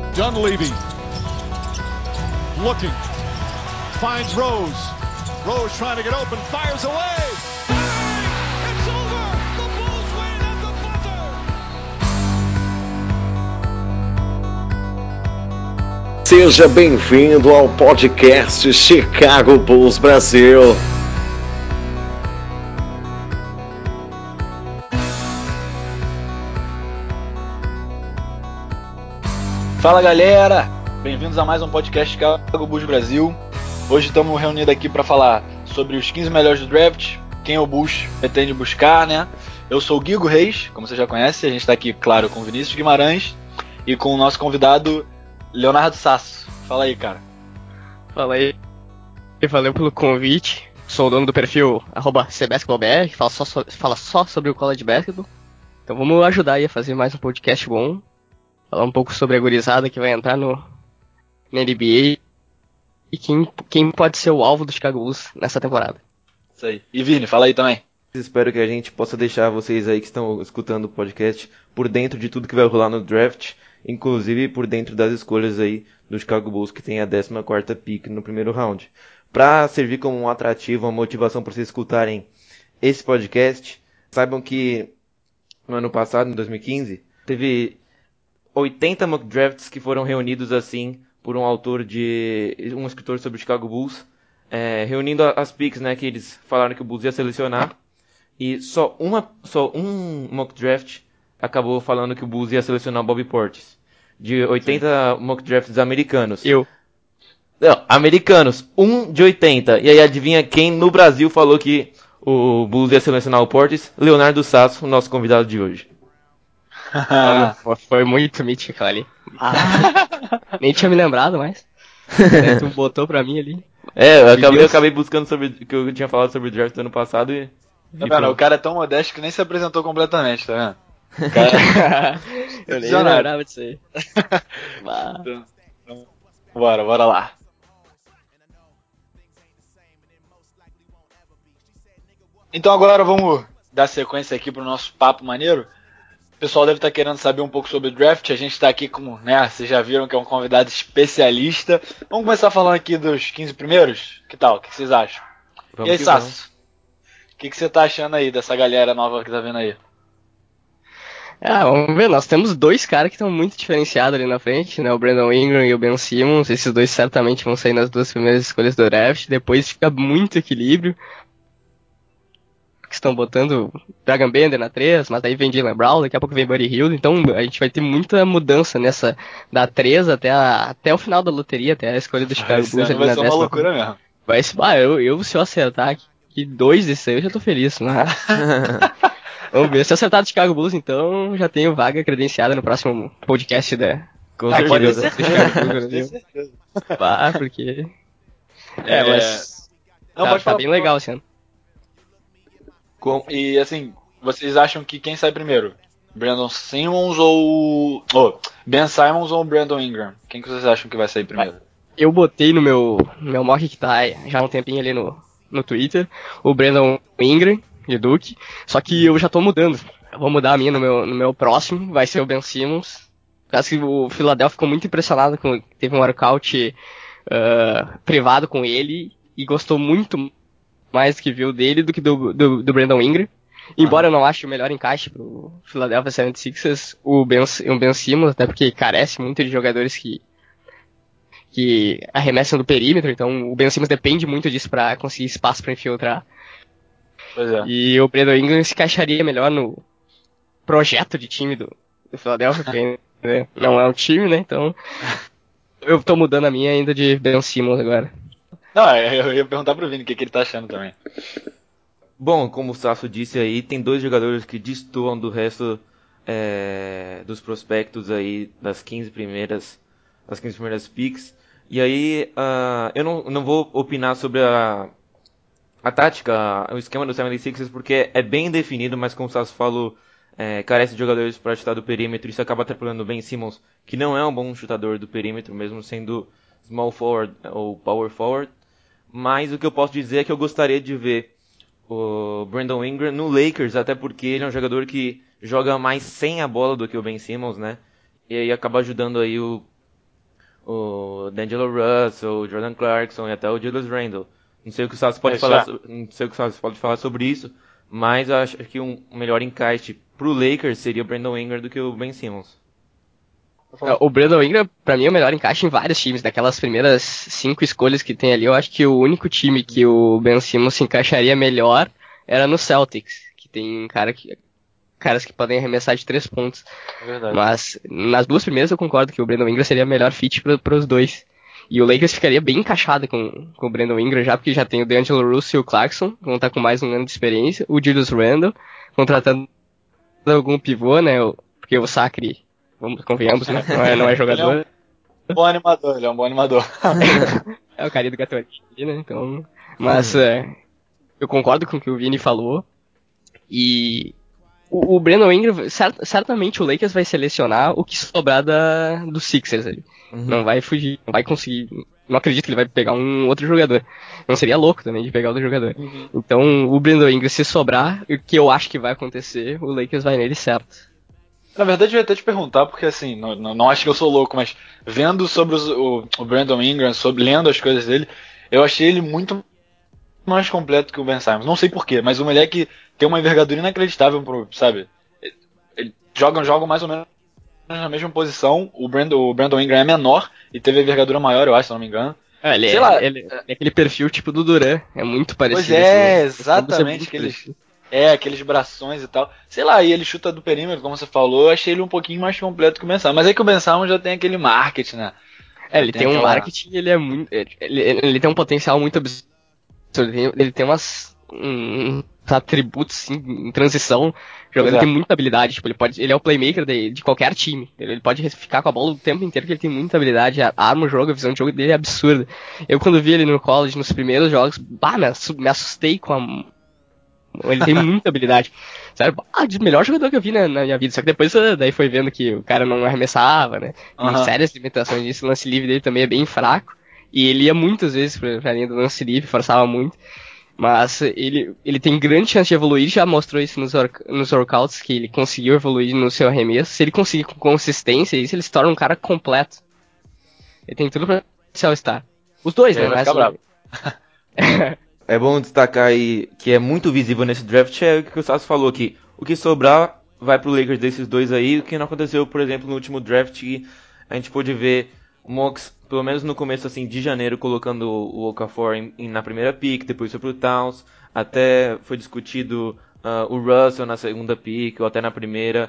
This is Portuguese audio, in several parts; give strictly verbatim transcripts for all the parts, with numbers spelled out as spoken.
Dunleavy looking, finds Rose. Rose trying to get open, fires away. Bang! It's over. The Bulls win at the buzzer. Seja bem-vindo ao podcast Chicago Bulls Brasil. Fala galera, bem-vindos a mais um podcast Chicago Bulls Brasil. Hoje estamos reunidos aqui para falar sobre os quinze melhores do draft, quem o Bulls pretende buscar, né? Eu sou o Guigo Reis, como você já conhece, a gente está aqui, claro, com o Vinícius Guimarães e com o nosso convidado Leonardo Sasso. Fala aí, cara. Fala aí, e valeu pelo convite. Sou o dono do perfil arroba cbasketballbr, que fala só, so, fala só sobre o college basketball. Então vamos ajudar aí a fazer mais um podcast bom. Falar um pouco sobre a gurizada que vai entrar no, no N B A e quem, quem pode ser o alvo do Chicago Bulls nessa temporada. Isso aí. E Vini, fala aí também. Espero que a gente possa deixar vocês aí que estão escutando o podcast por dentro de tudo que vai rolar no draft, inclusive por dentro das escolhas aí do Chicago Bulls, que tem a décima quarta pick no primeiro round. Para servir como um atrativo, uma motivação para vocês escutarem esse podcast, saibam que no ano passado, em dois mil e quinze, teve oitenta mock drafts que foram reunidos assim por um autor de um escritor sobre o Chicago Bulls, é, reunindo as picks, né, que eles falaram que o Bulls ia selecionar, e só uma só um mock draft acabou falando que o Bulls ia selecionar o Bobby Portis. De oitenta Sim. mock drafts americanos. Eu. Não, americanos, um de oitenta. E aí adivinha quem no Brasil falou que o Bulls ia selecionar o Portis? Leonardo Sasso, nosso convidado de hoje. Olha, foi muito mítico ali. Ah, nem tinha me lembrado mais. É, tu botou pra mim ali. É, eu acabei, eu acabei buscando sobre o que eu tinha falado sobre o draft do ano passado e. Tá vendo? O cara é tão modesto que nem se apresentou completamente, tá vendo? O cara... eu nem lembrava disso aí. então, então, bora, bora lá. Então agora vamos dar sequência aqui pro nosso papo maneiro. O pessoal deve estar querendo saber um pouco sobre o draft. A gente está aqui com, né, vocês já viram que é um convidado especialista. Vamos começar falando aqui dos quinze primeiros? Que tal? O que vocês acham? Vamos e aí, Sasso? O que, que você tá achando aí dessa galera nova que tá vindo aí? Ah, vamos ver, nós temos dois caras que estão muito diferenciados ali na frente, né? O Brandon Ingram e o Ben Simmons. Esses dois certamente vão sair nas duas primeiras escolhas do draft. Depois fica muito equilíbrio. Que estão botando Dragan Bender na três, mas daí vem Jaylen Brown, daqui a pouco vem Buddy Hield, então a gente vai ter muita mudança nessa, da três até, a, até o final da loteria, até a escolha do Chicago Bulls ali vai na ser décima. Uma loucura mesmo. Vai ser, ah, eu, eu se eu acertar aqui dois desses aí eu já tô feliz, né? Vamos ver, se eu acertar do Chicago Bulls, então já tenho vaga credenciada no próximo podcast da... Com ah, certeza. Do Chicago Bulls, com certeza. Ah, porque... É, é mas... Não, tá, pode tá falar, bem legal esse ano. Com, e assim, vocês acham que quem sai primeiro? Brandon Simmons ou... Oh, Ben Simmons ou Brandon Ingram? Quem que vocês acham que vai sair primeiro? Eu botei no meu, no meu mock que tá já há um tempinho ali no, no Twitter, o Brandon Ingram, de Duke, só que eu já tô mudando. Eu vou mudar a minha no meu, no meu próximo, vai ser o Ben Simmons. Por causa que o Philadelphia ficou muito impressionado com... Teve um workout uh, privado com ele e gostou muito mais do que viu dele do que do, do, do Brandon Ingram. Embora eu não ache o melhor encaixe pro Philadelphia setenta e seis ers, o Ben, o Ben Simmons, até porque carece muito de jogadores que, que arremessam do perímetro, então o Ben Simmons depende muito disso para conseguir espaço para infiltrar. Pois é. E o Brandon Ingram se encaixaria melhor no projeto de time do, do Philadelphia, porque né, não é um time, né? Então eu tô mudando a minha ainda de Ben Simmons agora. Não, eu ia perguntar pro Vini o que, que ele tá achando também. Bom, como o Sasso disse aí, tem dois jogadores que destoam do resto é, dos prospectos aí das quinze primeiras, das quinze primeiras picks. E aí, uh, eu não, não vou opinar sobre a, a tática, o esquema do setenta e seis ers, porque é bem definido, mas como o Sasso falou, é, carece de jogadores para chutar do perímetro. Isso acaba atrapalhando o Ben Simmons, que não é um bom chutador do perímetro, mesmo sendo small forward ou power forward. Mas o que eu posso dizer é que eu gostaria de ver o Brandon Ingram no Lakers, até porque ele é um jogador que joga mais sem a bola do que o Ben Simmons, né? E aí acaba ajudando aí o, o D'Angelo Russell, o Jordan Clarkson e até o Julius Randle. Não sei o que o Sassi pode É, falar, já. so- não sei o que o Sassi pode falar sobre isso, mas eu acho que um melhor encaixe pro Lakers seria o Brandon Ingram do que o Ben Simmons. É, o Brandon Ingram, pra mim, é o melhor encaixe em vários times. Daquelas primeiras cinco escolhas que tem ali, eu acho que o único time que o Ben Simmons se encaixaria melhor era no Celtics, que tem um cara que, caras que podem arremessar de três pontos. É verdade. Mas nas duas primeiras eu concordo que o Brandon Ingram seria o melhor fit para os dois. E o Lakers ficaria bem encaixado com, com o Brandon Ingram já, porque já tem o D'Angelo Russell e o Clarkson, que vão estar com mais um ano de experiência, o Julius Randle, contratando algum pivô, né, o- porque o Sacre, vamos, convenhamos, né, não é, não é jogador. Um bom animador, ele é um bom animador. É o carinha do Gatorade, né, então... Mas é, eu concordo com o que o Vini falou, e o, o Brandon Ingram, cert, certamente o Lakers vai selecionar o que sobrar da, do Sixers ali. Uhum. Não vai fugir, não vai conseguir. Não acredito que ele vai pegar um outro jogador. Não seria louco também de pegar outro jogador. Uhum. Então, o Brandon Ingram, se sobrar, o que eu acho que vai acontecer, o Lakers vai nele certo. Na verdade, eu ia até te perguntar, porque assim, não, não, não acho que eu sou louco, mas vendo sobre os- o, o Brandon Ingram, sobre, lendo as coisas dele, eu achei ele muito mais completo que o Ben Simmons. Não sei porquê, mas o moleque tem uma envergadura inacreditável, pro, sabe? Ele, ele joga, joga mais ou menos na mesma posição. O Brandon, o Brandon Ingram é menor e teve a envergadura maior, eu acho, se não me engano. É, ele, Sei é, lá. ele é aquele perfil tipo do Duran, é muito parecido. Pois é, assim, exatamente. Aqueles, é, aqueles brações e tal. Sei lá, e ele chuta do perímetro, como você falou, eu achei ele um pouquinho mais completo que o Ben Simmons. Mas é que o Ben Simmons já tem aquele marketing, né? É, ele tem, tem um aquela- marketing, ele é muito. Ele, ele, ele tem um potencial muito absurdo. Ele tem, ele tem umas. Um, uns atributos assim, em transição. Jogando, Pois é. ele tem muita habilidade. Tipo, ele, pode, ele é o playmaker de, de qualquer time. Ele, ele pode ficar com a bola o tempo inteiro, porque ele tem muita habilidade. A arma o jogo, a visão de jogo dele é absurda. Eu, quando vi ele no college, nos primeiros jogos, bah, me, assu- me assustei com a. Ele tem muita habilidade. Sério, ah, o melhor jogador que eu vi na, na minha vida. Só que depois eh, daí foi vendo que o cara não arremessava, né? Tem Aham. sérias limitações disso. O lance livre dele também é bem fraco. E ele ia muitas vezes pra, pra linha do lance livre, forçava muito. Mas ele, ele tem grande chance de evoluir. Já mostrou isso nos, work, nos workouts, que ele conseguiu evoluir no seu arremesso. Se ele conseguir com consistência, isso ele se torna um cara completo. Ele tem tudo pra ser All-Star. Os dois, Ele né? vai Mas ficar bravo. É bom destacar aí que é muito visível nesse draft é o que o Sassi falou aqui. O que sobrar vai pro Lakers desses dois aí, o que não aconteceu, por exemplo, no último draft, que a gente pôde ver o Mox, pelo menos no começo assim de janeiro, colocando o Okafor em, em, na primeira pick, depois foi pro Towns, até foi discutido uh, o Russell na segunda pick, ou até na primeira,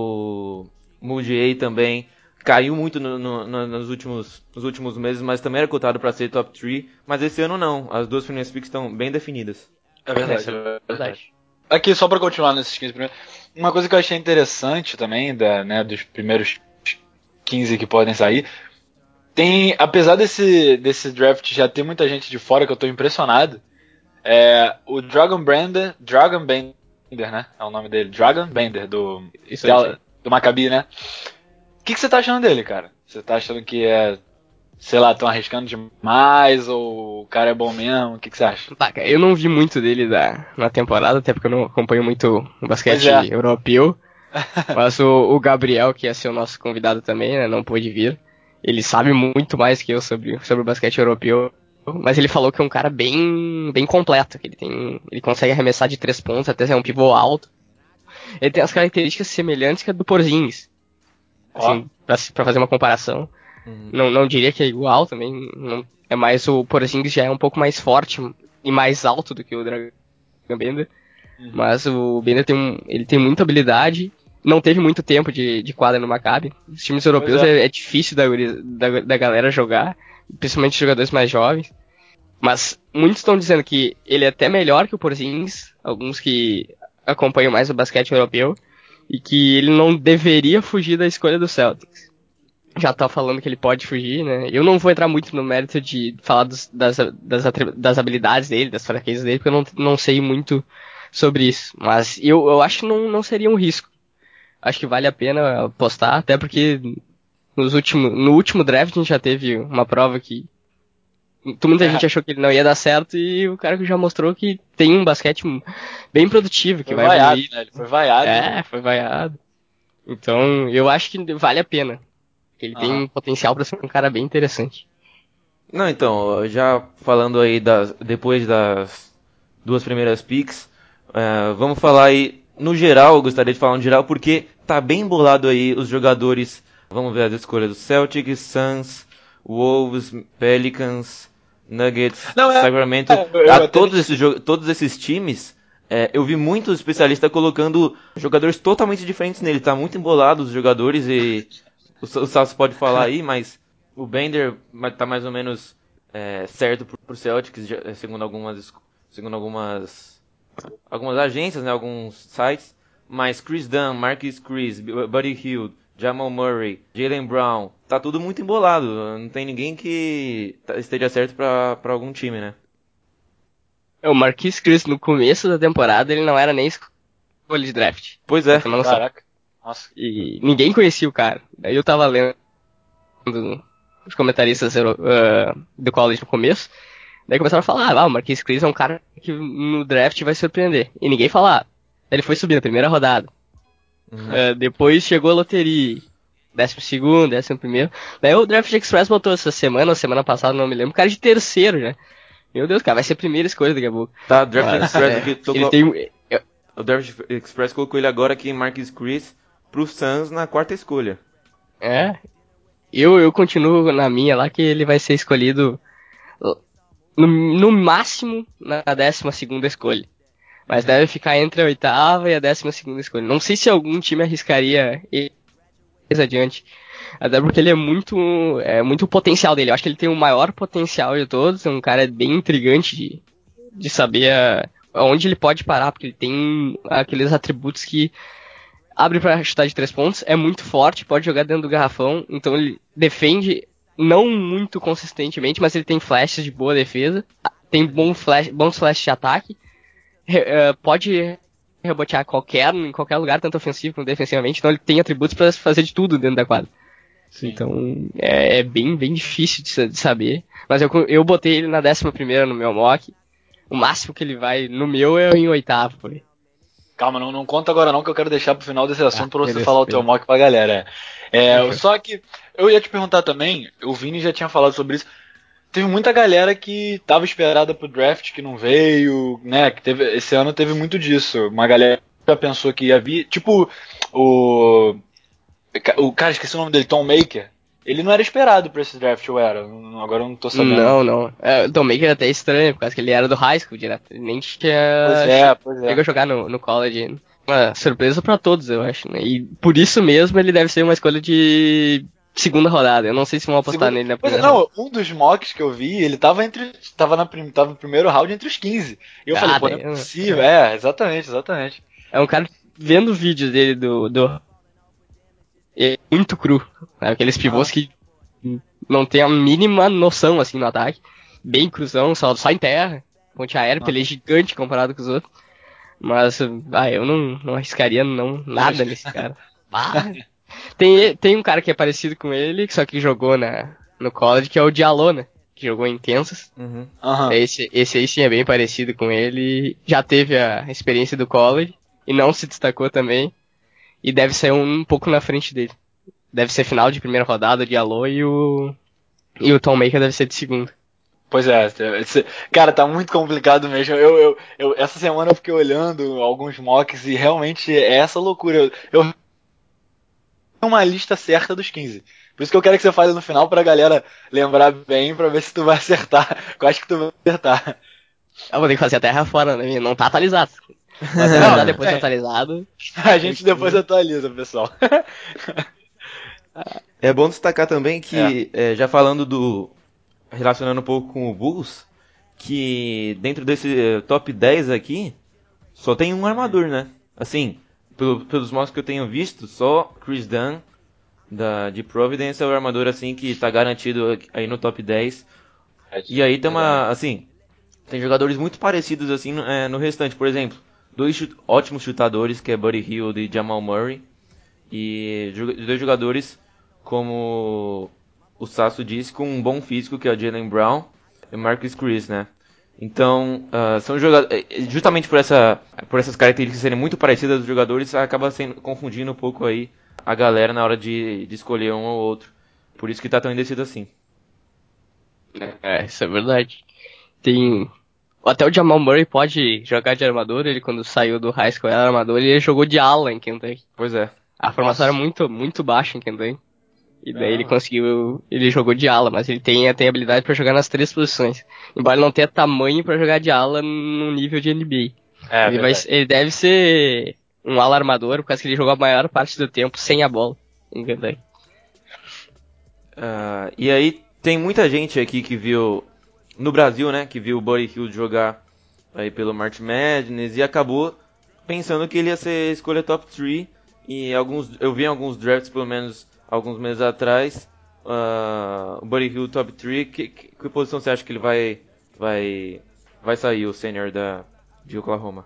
o Mudiay também. Caiu muito no, no, no, nos, últimos, nos últimos meses, mas também era cotado para ser top três. Mas esse ano não. As duas primeiras picks estão bem definidas. É verdade, Essa é é verdade. Aqui, só pra continuar nesses quinze primeiros, uma coisa que eu achei interessante também, da, né, dos primeiros quinze que podem sair, tem, apesar desse, desse draft já ter muita gente de fora que eu tô impressionado, é, o Dragon Bender, Dragon Bender, né, é o nome dele, Dragon Bender, do, Isso aí, do, do Maccabi, né? O que, que você tá achando dele, cara? Você tá achando que é, sei lá, tão arriscando demais, ou o cara é bom mesmo? O que, que você acha? Tá, cara, eu não vi muito dele da, na temporada, até porque eu não acompanho muito o basquete Pois é. europeu. Mas o, o Gabriel, que ia ser o nosso convidado também, né, não pôde vir. Ele sabe muito mais que eu sobre, sobre o basquete europeu. Mas ele falou que é um cara bem, bem completo, que ele tem, ele consegue arremessar de três pontos, até ser um pivô alto. Ele tem as características semelhantes que a do Porzingis. Assim, pra, pra fazer uma comparação. Uhum. Não, não diria que é igual também. Não, é mais o Porzingis já é um pouco mais forte e mais alto do que o Dragan Bender. Uhum. Mas o Bender tem um, ele tem muita habilidade. Não teve muito tempo de, de quadra no Maccabi. Os times europeus Pois é. é, é difícil da, da, da galera jogar, principalmente jogadores mais jovens. Mas muitos estão dizendo que ele é até melhor que o Porzingis, alguns que acompanham mais o basquete europeu, e que ele não deveria fugir da escolha do Celtics. Já tá falando que ele pode fugir, né? Eu não vou entrar muito no mérito de falar dos, das, das, das habilidades dele, das fraquezas dele, porque eu não, não sei muito sobre isso. Mas eu, eu acho que não, não seria um risco. Acho que vale a pena apostar, até porque nos último, no último draft a gente já teve uma prova que muita É. gente achou que ele não ia dar certo, e o cara que já mostrou que tem um basquete bem produtivo, que Foi vai vaiado, evoluir. né? Ele foi vaiado. É, foi vaiado. Então, eu acho que vale a pena. Ele Aham. tem um potencial pra ser um cara bem interessante. Não, então, já falando aí das, depois das duas primeiras picks, é, vamos falar aí no geral, eu gostaria de falar no geral, porque tá bem embolado aí os jogadores. Vamos ver as escolhas do Celtics, Suns, Wolves, Pelicans, Nuggets, Não, é- Sacramento. é, eu- eu A até- todos esses, jo- todos esses times, é, eu vi muitos especialistas colocando jogadores totalmente diferentes nele. Tá muito embolado os jogadores e o, Sa- o Salso pode falar aí, mas o Bender ma- tá mais ou menos é, certo pro, pro Celtics, já- segundo algumas, es- segundo algumas, algumas agências, né, alguns sites. Mas Chris Dunn, Marquis Chris, B- Buddy Hield, Jamal Murray, Jaylen Brown, tá tudo muito embolado. Não tem ninguém que tá- esteja certo pra, pra algum time, né? É, o Marquise Chris, no começo da temporada, ele não era nem escolha de draft. Pois é. Pra ter uma noção. Caraca. Nossa. E ninguém conhecia o cara. Daí eu tava lendo os comentaristas uh, do college no começo. Daí começaram a falar, ah, o Marquise Chris é um cara que no draft vai surpreender. E ninguém falava. Ele foi subir na primeira rodada. Uhum. Uh, depois chegou a loteria. Décimo segundo, décimo primeiro. Daí o Draft Express botou essa semana, ou semana passada, não me lembro, o cara de terceiro já. Meu Deus, cara, vai ser a primeira escolha daqui a pouco. Tá, Draft Mas, Express é, aqui, tô ele colo- tem, eu- o Draft Express colocou ele agora aqui em Marquis Chris pro Suns na quarta escolha. é, eu, eu continuo na minha lá que ele vai ser escolhido no, no máximo na décima segunda escolha. Mas deve ficar entre a oitava e a décima segunda escolha. Não sei se algum time arriscaria ele mais adiante. Até porque ele é muito, é muito o potencial dele. Eu acho que ele tem o maior potencial de todos. É um cara bem intrigante de, de saber a, aonde ele pode parar, porque ele tem aqueles atributos que abre pra chutar de três pontos, é muito forte, pode jogar dentro do garrafão, então ele defende não muito consistentemente, mas ele tem flashes de boa defesa, tem bom flash, bons flashes de ataque, re- eh, pode rebotear qualquer, em qualquer lugar, tanto ofensivo como defensivamente, então ele tem atributos pra fazer de tudo dentro da quadra. Sim. Então é, é bem, bem difícil de, sa- de saber, mas eu, eu botei ele na décima primeira no meu mock, o máximo que ele vai no meu é em oitavo, por aí. Calma, não, não conta agora não, que eu quero deixar pro final desse assunto Ah, pra você beleza, falar o teu beleza. mock pra galera. É, Fechou. só que eu ia te perguntar também, o Vini já tinha falado sobre isso. Teve muita galera que tava esperada pro draft que não veio, né? Que teve, esse ano teve muito disso. Uma galera já pensou que ia vir. Tipo, o. O cara, esqueci o nome dele, Tom Maker. Ele não era esperado pra esse draft, ou era? Não- Agora eu não tô sabendo. Não, não. É, o Tom Maker é até estranho, por causa que ele era do high school direto. Ele nem tinha. Pois é, pois é. Chegou a jogar no, no college. Uma surpresa pra todos, eu acho, né? E por isso mesmo ele deve ser uma escolha de segunda rodada. Eu não sei se vão apostar Segundo- nele na Pois é, primeira rodada. não, um dos mocks que eu vi, ele tava entre. Tava, na, prim- tava no primeiro round entre os quinze. E eu Ah, falei, pô, não daí, é possível. É, exatamente, exatamente. É um cara vendo vídeos dele do. do é muito cru. Sabe? Aqueles pivôs Ah. que não tem a mínima noção assim no ataque. Bem cruzão, só, só em terra. Ponte aérea, Ah. ele é gigante comparado com os outros. Mas, ah, eu não, não arriscaria não, nada nesse cara. Ah, tem, tem um cara que é parecido com ele, só que jogou na, no college, que é o Diallo, né? Que jogou em Kansas. Uhum. Aham. Esse, esse aí sim é bem parecido com ele. Já teve a experiência do college e não se destacou também. E deve ser um, um pouco na frente dele. Deve ser final de primeira rodada, o Diallo, e o, e o Tom Maker deve ser de segundo. Pois é, esse- cara, tá muito complicado mesmo. Eu, eu, eu- essa semana eu fiquei olhando alguns mocks e realmente é essa loucura. Eu, eu tenho uma lista certa dos quinze. Por isso que eu quero que você fale no final pra galera lembrar bem, pra ver se tu vai acertar. Eu acho que tu vai acertar. Eu vou ter que fazer a terra fora, né? Não tá atualizado. Mas Não, atualizar depois é. de atualizado. A gente depois atualiza, pessoal. É bom destacar também que, é, já falando do. Relacionando um pouco com o Bulls, que dentro desse eh, top dez aqui, só tem um armador, né? Assim, pelo- pelos mostros que eu tenho visto, só Chris Dunn, da, de Providence, é o armador assim que tá garantido aqui- aí no top dez. E aí tem uma, assim, tem jogadores muito parecidos assim no, é, no restante. Por exemplo, dois chut- ótimos chutadores, que é Buddy Hield e Jamal Murray. E jo- dois jogadores, como o Sasso disse, com um bom físico, que é o Jaylen Brown e o Marcus Chris, né? Então, ah, são jogadores, justamente por, essa, por essas características serem muito parecidas dos jogadores, acaba sendo, confundindo um pouco aí a galera na hora de, de escolher um ou outro. Por isso que tá tão indeciso assim. É, isso é verdade. Tem... Até o Jamal Murray pode jogar de armador, ele quando saiu do high school era armador e ele jogou de ala em Kentucky. Pois é. A formação Nossa. era muito, muito baixa em Kentucky. E daí Ah. ele conseguiu, ele jogou de ala, mas ele tem, tem habilidade pra jogar nas três posições. Embora ele não tenha tamanho pra jogar de ala no nível de N B A. É, ele, vai, verdade. ele deve ser um ala armador, por causa que ele jogou a maior parte do tempo sem a bola em Kentucky. Uh, e aí tem muita gente aqui que viu no Brasil, né, que viu o Buddy Hield jogar aí pelo March Madness e acabou pensando que ele ia ser escolha top três. E alguns, eu vi em alguns drafts, pelo menos alguns meses atrás, uh, o Buddy Hield top três. Que, que, que posição você acha que ele vai vai vai sair, o senior da de Oklahoma?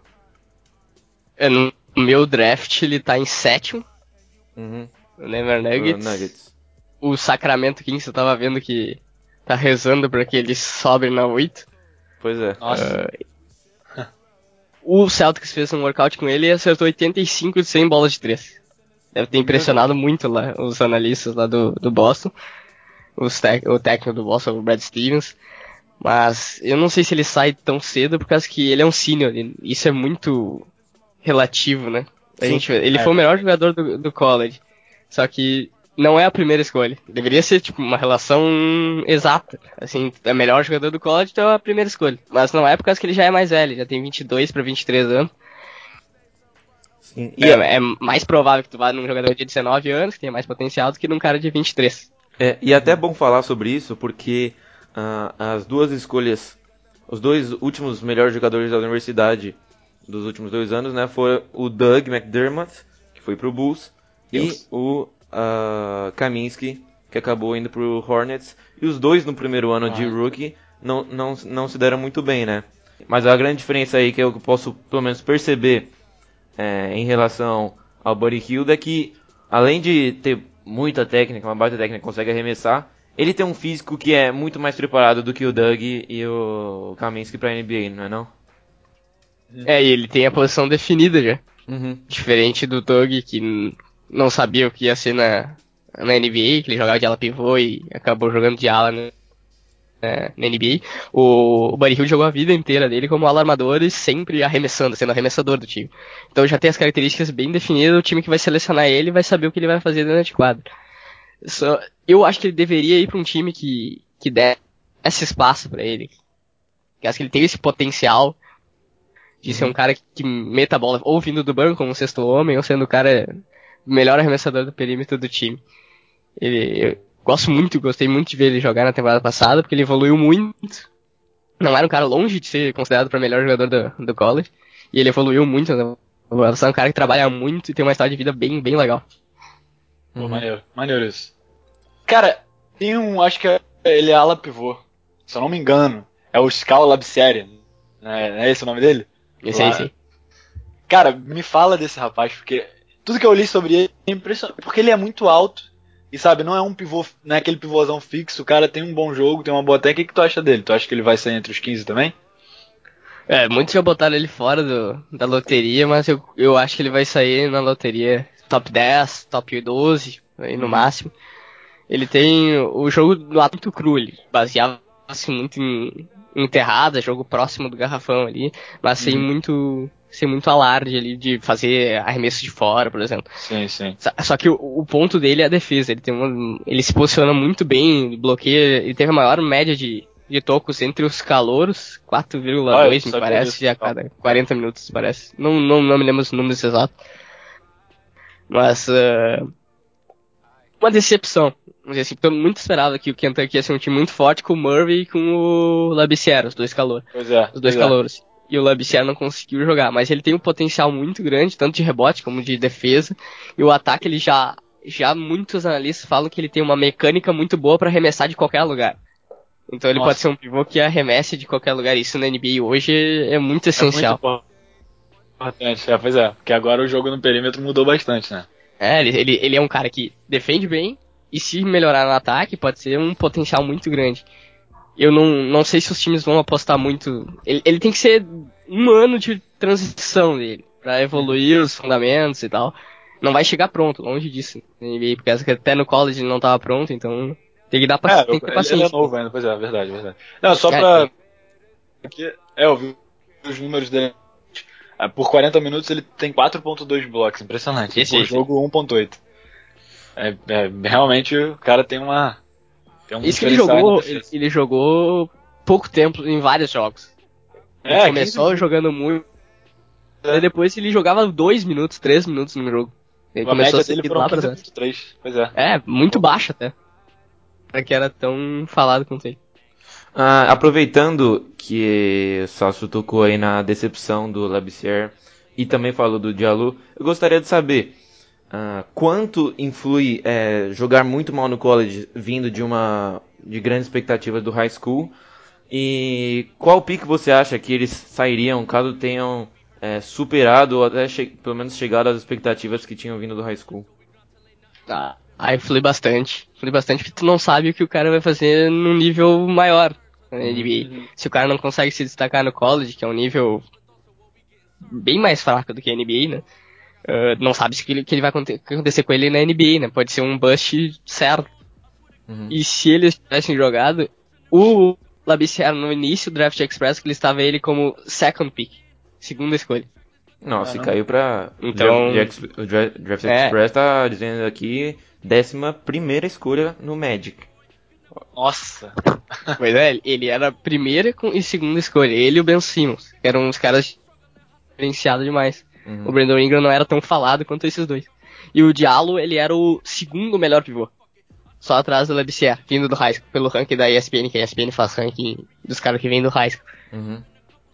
É, no meu draft ele tá em sétimo, Uhum. o Denver Nuggets. O Nuggets. O Sacramento Kings eu tava vendo que tá rezando pra que ele sobre na oito. Pois é. Nossa. Uh, o Celtics fez um workout com ele e acertou oitenta e cinco de cem bolas de três. Deve ter impressionado muito lá os analistas lá do, do Boston. Os tec, o técnico do Boston, o Brad Stevens. Mas eu não sei se ele sai tão cedo por causa que ele é um senior. E isso é muito relativo, né? A gente, ele é. foi o melhor jogador do, do college. Só que não é a primeira escolha. Deveria ser, tipo, uma relação exata. Assim, é o melhor jogador do college, então é a primeira escolha. Mas não é por causa que ele já é mais velho, já tem vinte e dois para vinte e três anos. Sim. E é, é mais provável que tu vá num jogador de dezenove anos, que tenha mais potencial, do que num cara de vinte e três. É, e é até bom falar sobre isso, porque uh, as duas escolhas, os dois últimos melhores jogadores da universidade dos últimos dois anos, né, foram o Doug McDermott, que foi pro Bulls, Deus. e o uh, Kaminsky, que acabou indo pro Hornets. E os dois no primeiro ano de rookie não, não, não se deram muito bem, né? Mas a grande diferença aí que eu posso pelo menos perceber é, em relação ao Buddy Hield é que, além de ter muita técnica, uma baita técnica, consegue arremessar, ele tem um físico que é muito mais preparado do que o Doug e o Kaminsky pra N B A, não é não? É, e ele tem a posição definida já. Uhum. Diferente do Doug, que n- não sabia o que ia ser na, na N B A, que ele jogava de ala pivô e acabou jogando de ala na, na, na N B A. O, o Buddy Hield jogou a vida inteira dele como ala armador e sempre arremessando, sendo arremessador do time. Então já tem as características bem definidas, o time que vai selecionar ele vai saber o que ele vai fazer dentro de quadro. Só, eu acho que ele deveria ir para um time que, que desse espaço para ele. Eu acho que ele tem esse potencial de ser um cara que, que meta a bola ou vindo do banco como um sexto homem, ou sendo o cara melhor arremessador do perímetro do time. Ele, eu gosto muito, gostei muito de ver ele jogar na temporada passada, porque ele evoluiu muito. Não era um cara longe de ser considerado para melhor jogador do, do college, e ele evoluiu muito. Né? É um cara que trabalha muito e tem uma história de vida bem, bem legal. Pô, maneiro, maneiro isso. Cara, tem um, acho que é, ele é ala pivô, se eu não me engano, é o Skal Labissière, né? É esse o nome dele? Esse aí, sim. Cara, me fala desse rapaz, porque tudo que eu li sobre ele é impressionante, porque ele é muito alto, e sabe, não é um pivô, não é aquele pivôzão fixo, o cara tem um bom jogo, tem uma boa técnica. O que tu acha dele? Tu acha que ele vai sair entre os quinze também? É, muitos já botaram ele fora do, da loteria, mas eu, eu acho que ele vai sair na loteria top dez, top doze, aí no Uhum. máximo. Ele tem o jogo do lado muito cru, ele baseava-se muito em enterrada, jogo próximo do garrafão ali, mas sem Uhum. muito sem muito alarde ali de fazer arremesso de fora, por exemplo. Sim, sim. Só- Só que o, o ponto dele é a defesa, ele tem uma, ele se posiciona muito bem, bloqueia, ele teve a maior média de, de tocos entre os calouros, quatro vírgula Ah, eu dois me sabia parece, disso. a cada quarenta minutos parece. Não, não, não me lembro os números exatos. Mas ah, uma decepção. Vamos dizer assim, todo mundo esperava que o Kentucky ia ser um time muito forte com o Murray e com o Labissière, os dois calouros. Pois é. Os dois pois é. calouros. E o Labissière não conseguiu jogar, mas ele tem um potencial muito grande, tanto de rebote como de defesa. E o ataque, ele já, já muitos analistas falam que ele tem uma mecânica muito boa para arremessar de qualquer lugar. Então ele Nossa. pode ser um pivô que arremesse de qualquer lugar. Isso na N B A hoje é muito essencial. É muito importante, é, pois é, porque agora o jogo no perímetro mudou bastante, né? É, ele, ele, ele é um cara que defende bem, e se melhorar no ataque, pode ser um potencial muito grande. Eu não, não sei se os times vão apostar muito. Ele, ele tem que ser um ano de transição dele, pra evoluir os fundamentos e tal. não vai chegar pronto, longe disso. Porque até no college ele não tava pronto, então tem que dar É, paci- tem eu- que ter ele, ele é paciência. novo ainda, pois é, é verdade, é verdade. Não, só É, pra. tem. Porque, é, eu vi os números dele. Ah, por quarenta minutos ele tem quatro ponto dois blocos, impressionante. E Esse, por esse. jogo um ponto oito. É, é, realmente o cara tem uma. Tem um Isso que ele diferencial aí na jogou, ele, defesa. ele jogou pouco tempo em vários jogos. Ele É, quinze começou minutos. jogando muito, É. daí depois ele jogava dois minutos, três minutos no jogo. Ele A começou média a dele seguir foram lá pra quinze trás. ponto três. Pois é. É, muito baixo até. Pra que era tão falado quanto ele. Ah, aproveitando que o Sassu tocou aí na decepção do Labissière e também falou do Diallo, eu gostaria de saber ah, quanto influi é, jogar muito mal no college vindo de uma de grandes expectativas do high school e qual pique você acha que eles sairiam caso tenham é, superado ou até che- pelo menos chegado às expectativas que tinham vindo do high school? Ah, aí flui bastante. Flui bastante porque tu não sabe o que o cara vai fazer num nível maior na N B A. Uhum. Se o cara não consegue se destacar no college, que é um nível bem mais fraco do que a N B A, né? Uh, não sabe o que, ele, que ele vai aconte- que acontecer com ele na N B A, né? Pode ser um bust certo. Uhum. E se eles tivessem jogado, o Labissière no início do Draft Express, que ele estava ele como second pick, segunda escolha. Nossa, e Caramba. caiu pra. Então, o Draft, o Dra- Draft é. Express tá dizendo aqui décima primeira escolha no Magic. Nossa. Pois é, ele era a primeira com- e segunda escolha. Ele e o Ben Simmons, que eram uns caras diferenciados demais. Uhum. O Brandon Ingram não era tão falado quanto esses dois. E o Diallo, ele era o segundo melhor pivô. Só atrás do Labissière, vindo do high school, pelo ranking da E S P N, que a E S P N faz ranking dos caras que vêm do high school. Uhum.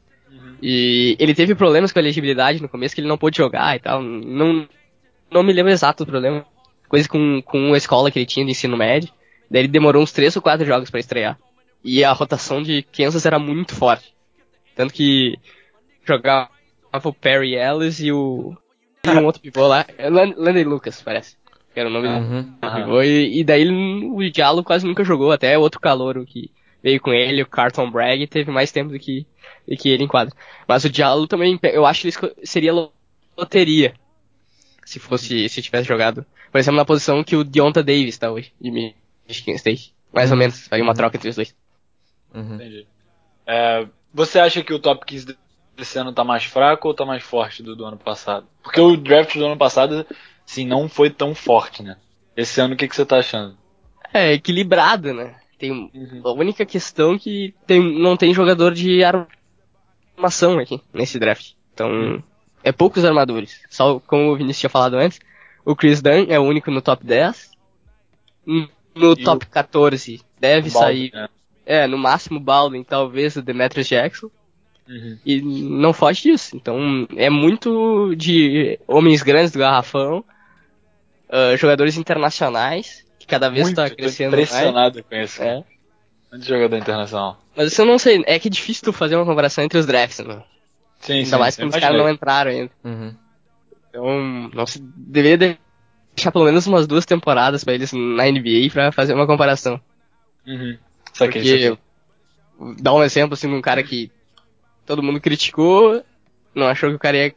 E ele teve problemas com a elegibilidade no começo, que ele não pôde jogar e tal. Não, não me lembro exato do problema. Coisa com, com a escola que ele tinha de ensino médio. Daí ele demorou uns três ou quatro jogos pra estrear. E a rotação de Kansas era muito forte. Tanto que jogava o Perry Ellis e o. E um outro pivô lá. Lan- Landry Lucas, parece. Que era o nome Uhum. do pivô. E, e daí ele- o Diallo quase nunca jogou. Até outro calouro que veio com ele, o Carlton Bragg, teve mais tempo do que, do que ele em quadra. Mas o Diallo também, eu acho que ele esco- seria lo- loteria. Se fosse, se tivesse jogado. Por exemplo, na posição que o Deonta Davis tá hoje, de Michigan State. Mais ou Uhum. menos. Faria uma Uhum. troca entre os dois. Uhum. Entendi. É, você acha que o top quinze desse ano tá mais fraco ou tá mais forte do do ano passado? Porque o draft do ano passado, sim, não foi tão forte, né? Esse ano, o que, que você tá achando? É equilibrado, né? Tem Uhum. a única questão que tem, não tem jogador de armação aqui nesse draft. Então, Uhum. é poucos armadores. Só como o Vinícius tinha falado antes, o Chris Dunn é o único no top dez. No E top catorze deve o Baldwin, sair, né? é, no máximo o Baldwin, talvez o Demetrius Jackson. Uhum. E não foge disso. Então, é muito de homens grandes do garrafão, ah, jogadores internacionais, que cada vez Muito, está tô crescendo mais. impressionado com isso. É. Muito jogador internacional. Mas isso eu não sei, é que é difícil tu fazer uma comparação entre os drafts, né? Sim, Ainda sim, mais sim, quando os caras não imaginei. entraram ainda. Uhum. Então, não se deveria deixar pelo menos umas duas temporadas pra eles na N B A pra fazer uma comparação. Uhum. Saquei, saquei. Porque, dá um exemplo assim de um cara que todo mundo criticou, não achou que o cara ia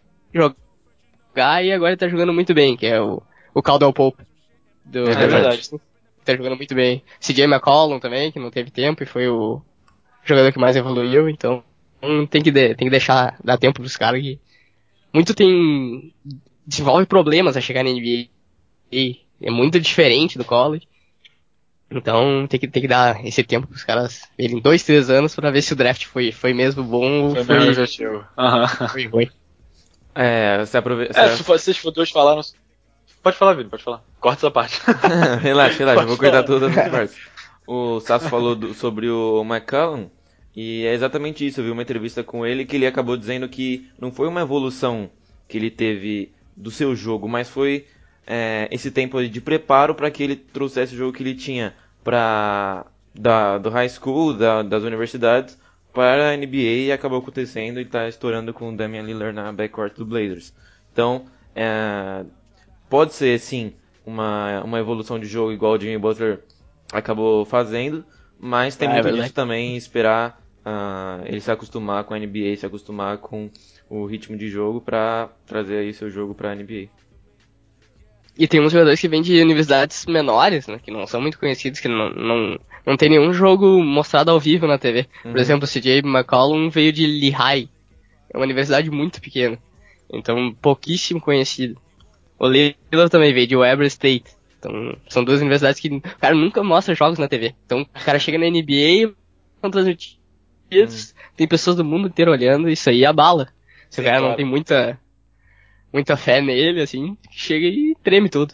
jogar e agora ele tá jogando muito bem, que é o, o Caldwell Pope. Do, É É verdade. Tá jogando muito bem. C J McCollum também, que não teve tempo e foi o jogador que mais evoluiu, então hum, tem que, de, tem que deixar, dar tempo pros caras que muito tem, desenvolve problemas a chegar na N B A, é muito diferente do college, então tem que, tem que dar esse tempo pros caras, ele em dois, três anos pra ver se o draft foi, foi mesmo bom ou Foi foi, mesmo objetivo. Aham. foi ruim. É, você aproveita. É, se vocês for dois falaram. Pode falar, Vini, pode falar. Corta essa parte. relaxa, relaxa, eu vou Pode cortar falar. todas as partes. O Sasso falou do- sobre o McCallum, e é exatamente isso. Eu vi uma entrevista com ele que ele acabou dizendo que não foi uma evolução que ele teve do seu jogo, mas foi é, esse tempo de preparo para que ele trouxesse o jogo que ele tinha pra, da, do high school, da, das universidades, para a N B A e acabou acontecendo e está estourando com o Damian Lillard na backcourt do Blazers. Então, é, pode ser, sim, uma, uma evolução de jogo igual o Jimmy Butler acabou fazendo, mas tem Ah, é muito verdade. disso também esperar ah, ele se acostumar com a N B A, se acostumar com o ritmo de jogo para trazer aí seu jogo para a N B E tem uns jogadores que vêm de universidades menores, né, que não são muito conhecidos, que não, não, não tem nenhum jogo mostrado ao vivo na T V. Por Uhum. exemplo, o C J McCollum veio de Lehigh, é uma universidade muito pequena, então pouquíssimo conhecido. O Lillard também veio de Weber State, então são duas universidades que o cara nunca mostra jogos na T V. Então o cara chega na N B A, são transmitidos, uhum. Tem pessoas do mundo inteiro olhando, isso aí abala. Se Sim, o cara claro. não tem muita... muita fé nele, assim, chega e treme tudo.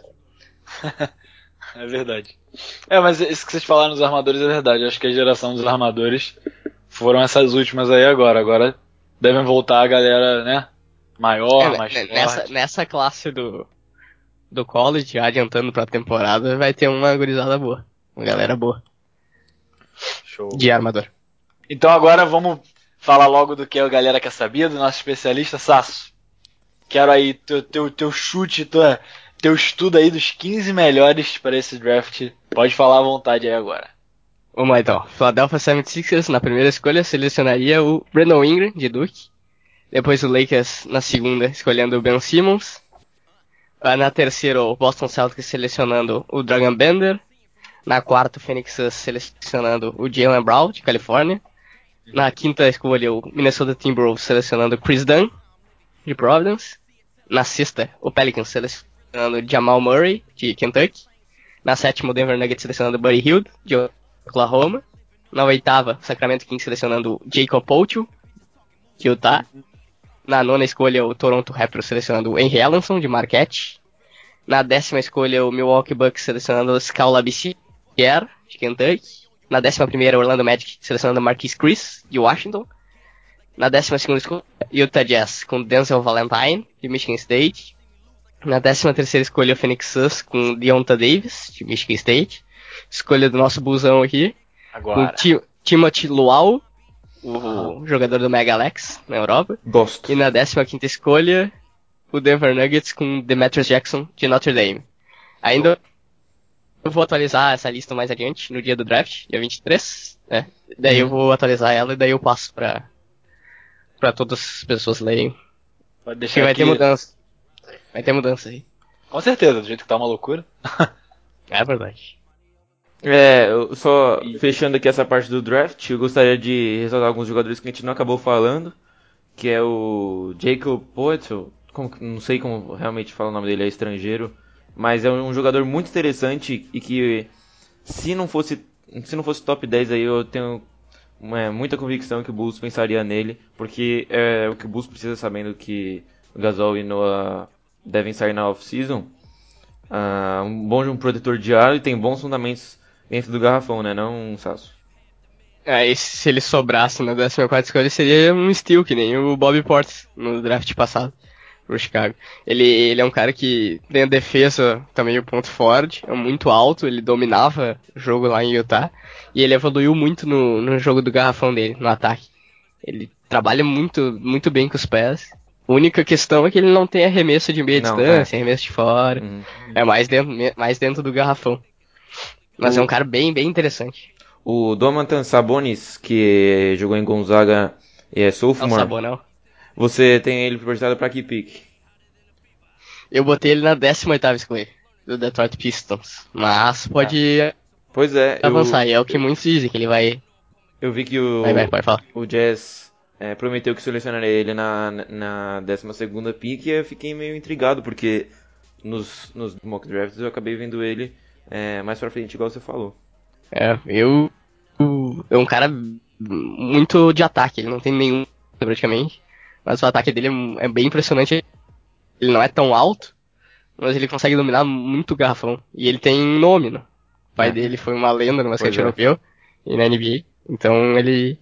É verdade. É, mas isso que vocês falaram dos armadores é verdade. Eu acho que a geração dos armadores foram essas últimas aí agora. Agora devem voltar a galera, né, maior, é, mais nessa, forte. Nessa classe do, do college, já adiantando pra temporada, vai ter uma gurizada boa. Uma galera boa. Show. De armador. Então agora vamos falar logo do que a galera quer saber, do nosso especialista, Sasso. Quero aí teu, teu, teu chute, tua, teu estudo aí dos quinze melhores para esse draft. Pode falar à vontade aí agora. Vamos lá então. Philadelphia setenta e seis ers na primeira escolha selecionaria o Brandon Ingram, de Duke. Depois o Lakers na segunda, escolhendo o Ben Simmons. Na terceira o Boston Celtics selecionando o Dragan Bender. Na quarta o Phoenix Suns selecionando o Jaylen Brown, de Califórnia. Na quinta escolha o Minnesota Timberwolves selecionando o Chris Dunn, de Providence. Na sexta, o Pelicans selecionando Jamal Murray, de Kentucky. Na sétima, o Denver Nuggets selecionando Buddy Hield, de Oklahoma. Na oitava, o Sacramento Kings selecionando Jacob Poeltl, de Utah. Na nona escolha, o Toronto Raptors selecionando o Henry Ellenson, de Marquette. Na décima escolha, o Milwaukee Bucks selecionando o Skal Labissière, de Kentucky. Na décima primeira, o Orlando Magic selecionando Marquise Chriss, de Washington. Na décima segunda escolha, Utah Jazz com Denzel Valentine, de Michigan State. Na décima terceira escolha, o Phoenix Suns com Deonta Davis, de Michigan State. Escolha do nosso busão aqui. Agora. Com Ti- Timothy Luau, o uhum. jogador do Mega Alex, na Europa. Gosto. E na décima quinta escolha, o Denver Nuggets com Demetrius Jackson, de Notre Dame. Ainda eu vou atualizar essa lista mais adiante, no dia do draft, dia vinte e três. Né? Daí uhum. eu vou atualizar ela e daí eu passo pra... pra todas as pessoas lerem. Pode deixar que vai aqui... ter mudança. Vai ter mudança aí. Com certeza, do jeito que tá uma loucura. É verdade. É, eu só fechando aqui essa parte do draft, eu gostaria de ressaltar alguns jogadores que a gente não acabou falando, que é o Jacob Poeltl, como, não sei como realmente fala o nome dele, é estrangeiro, mas é um jogador muito interessante e que se não fosse, se não fosse top dez aí eu tenho É, muita convicção que o Bulls pensaria nele, porque é o que o Bulls precisa, sabendo que o Gasol e Noah devem sair na off-season. Uh, um bom um protetor de aro e tem bons fundamentos dentro do garrafão, né, não, Sasso? É, e se ele sobrasse na décima quarta escolha, seria um steal, que nem o Bobby Portis no draft passado pro Chicago. Ele, ele é um cara que tem a defesa também o ponto forte, é muito alto, ele dominava o jogo lá em Utah, e ele evoluiu muito no, no jogo do garrafão dele, no ataque. Ele trabalha muito, muito bem com os pés. A única questão é que ele não tem arremesso de meia Não, distância, é. arremesso de fora, Uhum. é mais dentro, mais dentro do garrafão. Mas o... é um cara bem, bem interessante. O Domantas Sabonis, que jogou em Gonzaga e é sophomore. Não sabou, não. Você tem ele projetado pra que pick? Eu botei ele na décima oitava escolha do Detroit Pistons. Mas pode Ah. Pois é, avançar. eu... E é o que muitos dizem, que ele vai... Eu vi que o, vai, vai, pode falar. o Jazz é, prometeu que selecionaria ele na, na décima segunda pick e eu fiquei meio intrigado, porque nos, nos mock drafts eu acabei vendo ele é, mais pra frente, igual você falou. É, eu... É um cara muito de ataque, ele não tem nenhum praticamente, mas o ataque dele é bem impressionante. Ele não é tão alto, mas ele consegue dominar muito o garrafão. E ele tem nome, né? O pai é. dele foi uma lenda no basquete é. europeu e na N B A, então ele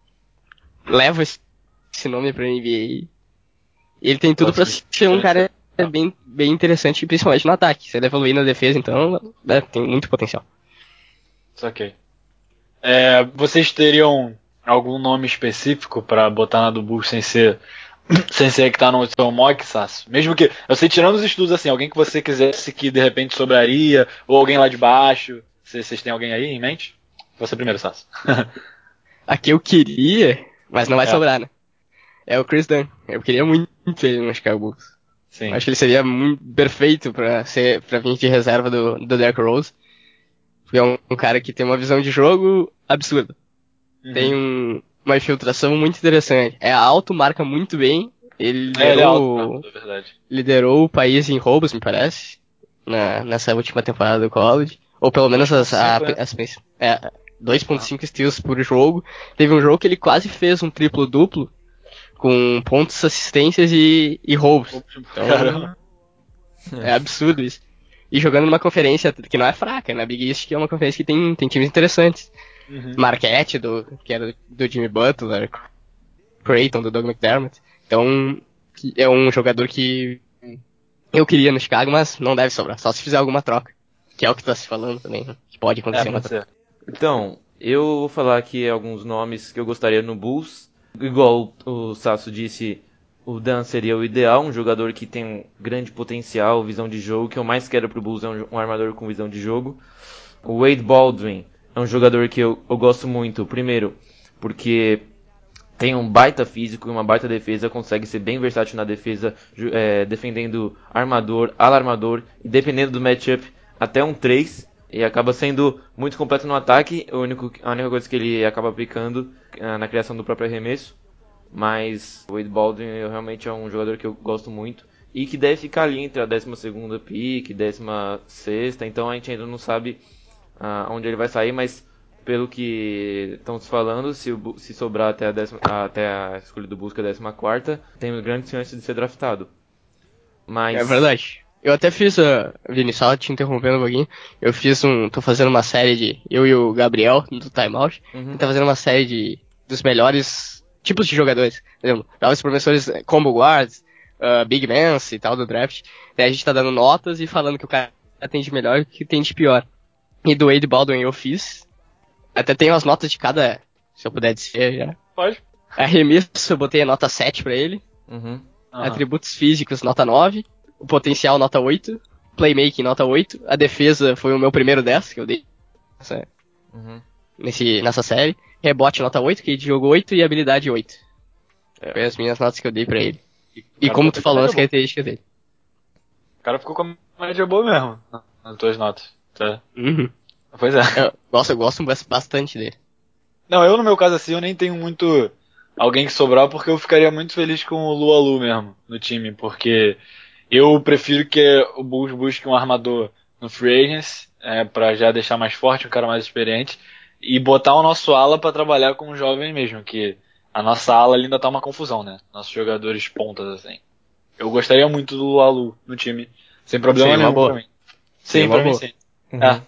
leva esse nome pra N B A. E ele tem tudo pra ser um cara bem, bem interessante, principalmente no ataque. Se ele evoluir na defesa, então né, tem muito potencial. Ok. É, vocês teriam algum nome específico pra botar na do Bulls sem ser sem ser que tá no seu mock, Sasso? Mesmo que, eu sei, tirando os estudos assim, alguém que você quisesse que de repente sobraria, ou alguém lá de baixo, vocês têm alguém aí em mente? Você primeiro, Sasso. Aqui eu queria, mas não vai é. sobrar, né? É o Chris Dunn. Eu queria muito ele no Chicago Bulls. Sim. Acho que ele seria muito perfeito pra, ser, pra vir de reserva do, do Derrick Rose. Porque é um, um cara que tem uma visão de jogo absurda. Uhum. Tem um, uma infiltração muito interessante. É alto, marca muito bem. Ele É, ele é alto, liderou, né? É verdade. liderou o país em roubos, me parece. Na, nessa última temporada do college. Ou pelo menos as, a, dois ponto cinco, as, é, dois ponto cinco steals por jogo. Teve um jogo que ele quase fez um triplo-duplo. Com pontos, assistências e, e roubos. Então, Caramba. é absurdo isso. E jogando numa conferência que não é fraca, na Big East, que é uma conferência que tem, tem times interessantes. Uhum. Marquette, do, que era do Jimmy Butler, Creighton, do Doug McDermott. Então, é um jogador que eu queria no Chicago, mas não deve sobrar, só se fizer alguma troca. Que é o que tá se falando também, né? Que pode acontecer É, uma pode troca. ser. Então, eu vou falar aqui alguns nomes que eu gostaria no Bulls. Igual o Sasso disse, o Dan seria o ideal, um jogador que tem um grande potencial, visão de jogo. O que eu mais quero pro Bulls é um, um armador com visão de jogo. O Wade Baldwin é um jogador que eu, eu gosto muito. Primeiro, porque tem um baita físico e uma baita defesa, consegue ser bem versátil na defesa, é, defendendo armador, alarmador, e dependendo do matchup, até um três, e acaba sendo muito completo no ataque. O único, a única coisa que ele acaba aplicando é na criação do próprio arremesso. Mas o Wade Baldwin eu, realmente é um jogador que eu gosto muito, e que deve ficar ali entre a décima segunda pick, décima sexta, então a gente ainda não sabe uh, onde ele vai sair, mas pelo que estão se falando, se, o, se sobrar até a, décima, até a escolha do Busca, a décima quarta, tem grandes chances de ser draftado. Mas... É verdade. Eu até fiz, uh, Vini, só te interrompendo um pouquinho, eu fiz um, tô fazendo uma série de, eu e o Gabriel, do Time Out, Uhum. tá fazendo uma série de, dos melhores tipos de jogadores, por exemplo, os professores combo guards, uh, big mans e tal do draft, daí a gente tá dando notas e falando que o cara tem de melhor e que tem de pior. E do Wade Baldwin eu fiz, até tenho as notas de cada, se eu puder dizer já. Pode. Arremesso, eu botei a nota sete pra ele. Uhum. Uhum. Atributos físicos, nota nove. O potencial, nota oito. Playmaking, nota oito. A defesa foi o meu primeiro dez que eu dei nessa, Uhum. nesse, nessa série. Rebote, nota oito, que ele jogou oito. E habilidade, oito. É. Foi as minhas notas que eu dei pra ele. E Cara, como tá tu falou, as média boa. características dele. O cara ficou com a média boa mesmo nas tuas notas. Tá? Uhum. Pois é. Eu gosto, eu gosto bastante dele. Não, eu no meu caso assim, eu nem tenho muito alguém que sobrar, porque eu ficaria muito feliz com o Lualu mesmo no time, porque eu prefiro que o Bulls busque um armador no free agents, é, para já deixar mais forte, um cara mais experiente, e botar o nosso ala para trabalhar com um jovem mesmo, que a nossa ala ali ainda tá uma confusão, né? Nossos jogadores pontas, assim. Eu gostaria muito do Lualu no time, sem problema Seria uma nenhum boa. pra mim. Seria Sim, uma pra mim boa. sim. Uhum. É.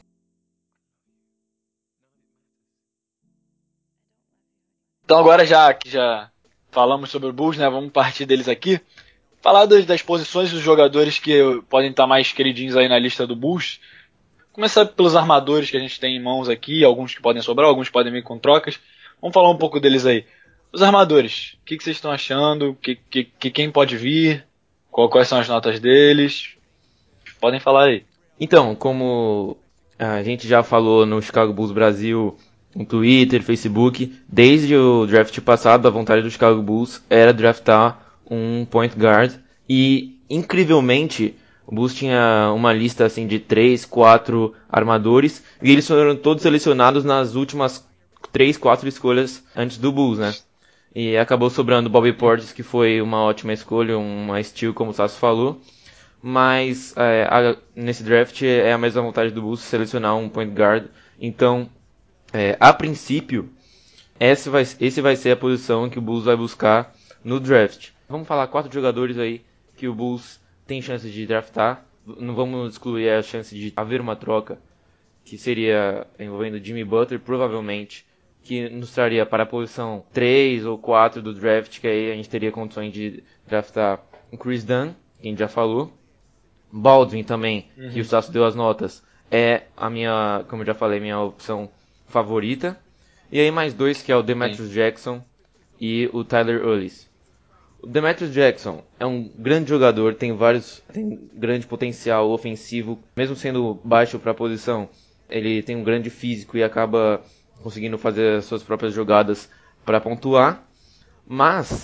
Então agora já que já falamos sobre o Bulls, né, vamos partir deles aqui. Falar das, das posições dos jogadores que podem estar mais queridinhos aí na lista do Bulls. Começar pelos armadores que a gente tem em mãos aqui, alguns que podem sobrar, alguns podem vir com trocas. Vamos falar um pouco deles aí. Os armadores, o que, que vocês estão achando? Que, que, que quem pode vir? Qual, quais são as notas deles? Podem falar aí. Então, como a gente já falou no Chicago Bulls Brasil, no Twitter, Facebook, desde o draft passado, a vontade do Chicago Bulls era draftar um point guard, e incrivelmente o Bulls tinha uma lista assim de três, quatro armadores, e eles foram todos selecionados nas últimas três, quatro escolhas antes do Bulls, né? E acabou sobrando o Bobby Portis, que foi uma ótima escolha, uma steal, como o Sasso falou. Mas é, a, nesse draft é a mesma vontade do Bulls selecionar um point guard. Então, é, a princípio, esse vai, esse vai ser a posição que o Bulls vai buscar no draft. Vamos falar quatro jogadores aí que o Bulls tem chance de draftar. Não vamos excluir a chance de haver uma troca, que seria envolvendo Jimmy Butler, provavelmente, que nos traria para a posição três ou quatro do draft, que aí a gente teria condições de draftar o Chris Dunn, que a gente já falou. Baldwin também, uhum. que o Sasso deu as notas, é a minha, como eu já falei, minha opção favorita. E aí mais dois, que é o Demetrius Sim. Jackson e o Tyler Ulis. O Demetrius Jackson é um grande jogador, tem vários, tem grande potencial ofensivo, mesmo sendo baixo para a posição, ele tem um grande físico e acaba conseguindo fazer as suas próprias jogadas para pontuar. Mas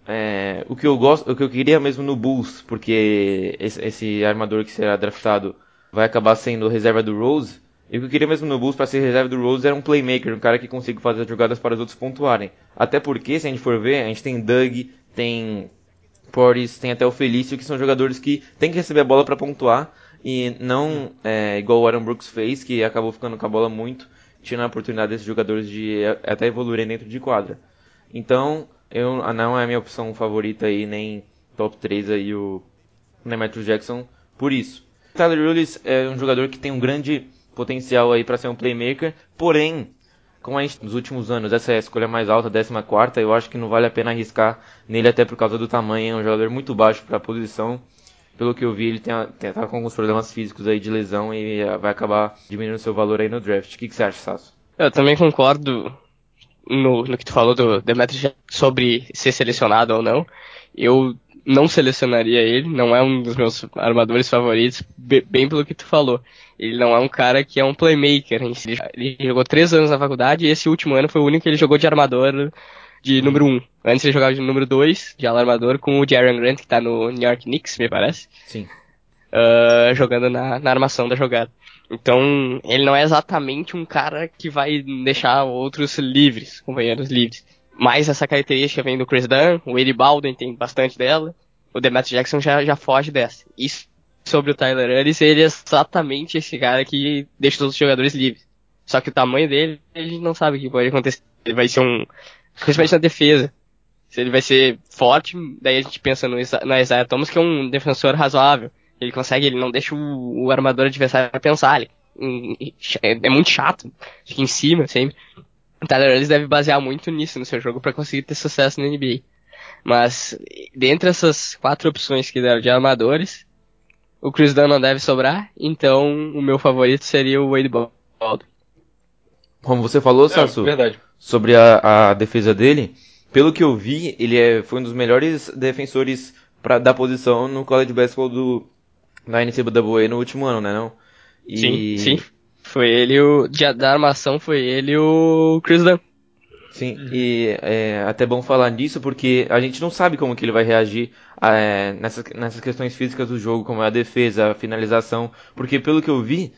é, o que eu gosto, o que eu queria mesmo no Bulls, porque esse, esse armador que será draftado vai acabar sendo reserva do Rose. E o que eu queria mesmo no Bulls para ser reserva do Rose era um playmaker, um cara que consiga fazer as jogadas para os outros pontuarem. Até porque, se a gente for ver, a gente tem Doug, tem Portis, tem até o Felício, que são jogadores que tem que receber a bola para pontuar e não é, igual o Aaron Brooks fez, que acabou ficando com a bola muito, tirando a oportunidade desses jogadores de até evoluírem dentro de quadra. Então, eu não é a minha opção favorita aí, nem top três aí o Demetrius Jackson por isso. Tyler Ulis é um jogador que tem um grande potencial aí para ser um playmaker, porém, como a gente nos últimos anos essa é a escolha mais alta, décima quarta, eu acho que não vale a pena arriscar nele até por causa do tamanho, é um jogador muito baixo para a posição. Pelo que eu vi, ele tem, tem, tá com alguns problemas físicos aí de lesão e vai acabar diminuindo seu valor aí no draft. O que, que você acha, Sasso? Eu também concordo no, no que tu falou do Demetrius Jackson sobre ser selecionado ou não. Eu não selecionaria ele, não é um dos meus armadores favoritos, bem pelo que tu falou. Ele não é um cara que é um playmaker. Ele, ele jogou três anos na faculdade e esse último ano foi o único que ele jogou de armador de número um. Antes ele jogava de número dois, de armador, com o Jaren Grant, que tá no New York Knicks, me parece. Sim. Uh, jogando na, na armação da jogada. Então, ele não é exatamente um cara que vai deixar outros livres, companheiros livres. Mas essa característica vem do Chris Dunn, o Eddie Baldwin tem bastante dela, o Demetrius Jackson já, já foge dessa. E sobre o Tyler Ellis, ele é exatamente esse cara que deixa os jogadores livres. Só que o tamanho dele, a gente não sabe o que pode acontecer. Ele vai ser um... principalmente na defesa. Se ele vai ser forte, daí a gente pensa no, Isa- no Isaiah Thomas, que é um defensor razoável. Ele consegue, ele não deixa o, o armador adversário pensar. Ele, é, é muito chato. Fica em cima sempre. O Tyler Ellis deve basear muito nisso no seu jogo para conseguir ter sucesso na N B A. Mas, dentre essas quatro opções que deram de armadores, o Chris Dunn não deve sobrar, então o meu favorito seria o Wade Baldwin. Como você falou, Sassu, É, verdade. sobre a, a defesa dele, pelo que eu vi, ele é, foi um dos melhores defensores pra, da posição no college basketball do, da N C A A no último ano, né não? E... Sim, sim. Foi ele o... De, da armação foi ele o Chris Dunn. Sim, uhum. E é até bom falar disso porque a gente não sabe como que ele vai reagir é, nessas, nessas questões físicas do jogo, como é a defesa, a finalização, porque pelo que eu vi,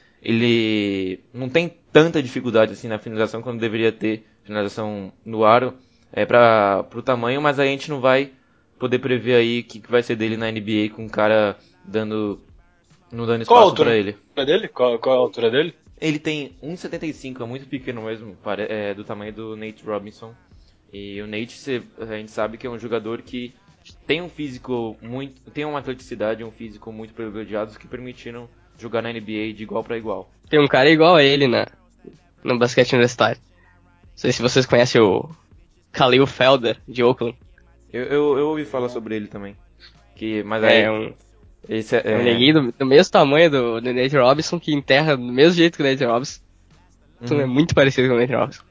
ele não tem tanta dificuldade assim na finalização quando deveria ter finalização no aro é, para o tamanho, mas a gente não vai poder prever aí o que, que vai ser dele na N B A com o cara dando, não dando espaço para ele. Qual a altura dele? Qual, qual é a altura dele? Ele tem um e setenta e cinco, é muito pequeno mesmo, é do tamanho do Nate Robinson. E o Nate, a gente sabe que é um jogador que tem um físico muito, tem uma atleticidade, um físico muito privilegiados que permitiram jogar na N B A de igual para igual. Tem um cara igual a ele na, no basquete universitário. Não sei se vocês conhecem o Khalil Felder, de Oakland. Eu, eu, eu ouvi falar sobre ele também. Que, mas é aí, um... Esse é, é um neguinho do, do mesmo tamanho do, do Nate Robinson, que enterra do mesmo jeito que o Nate Robinson. Uhum. É muito parecido com o Nate Robinson.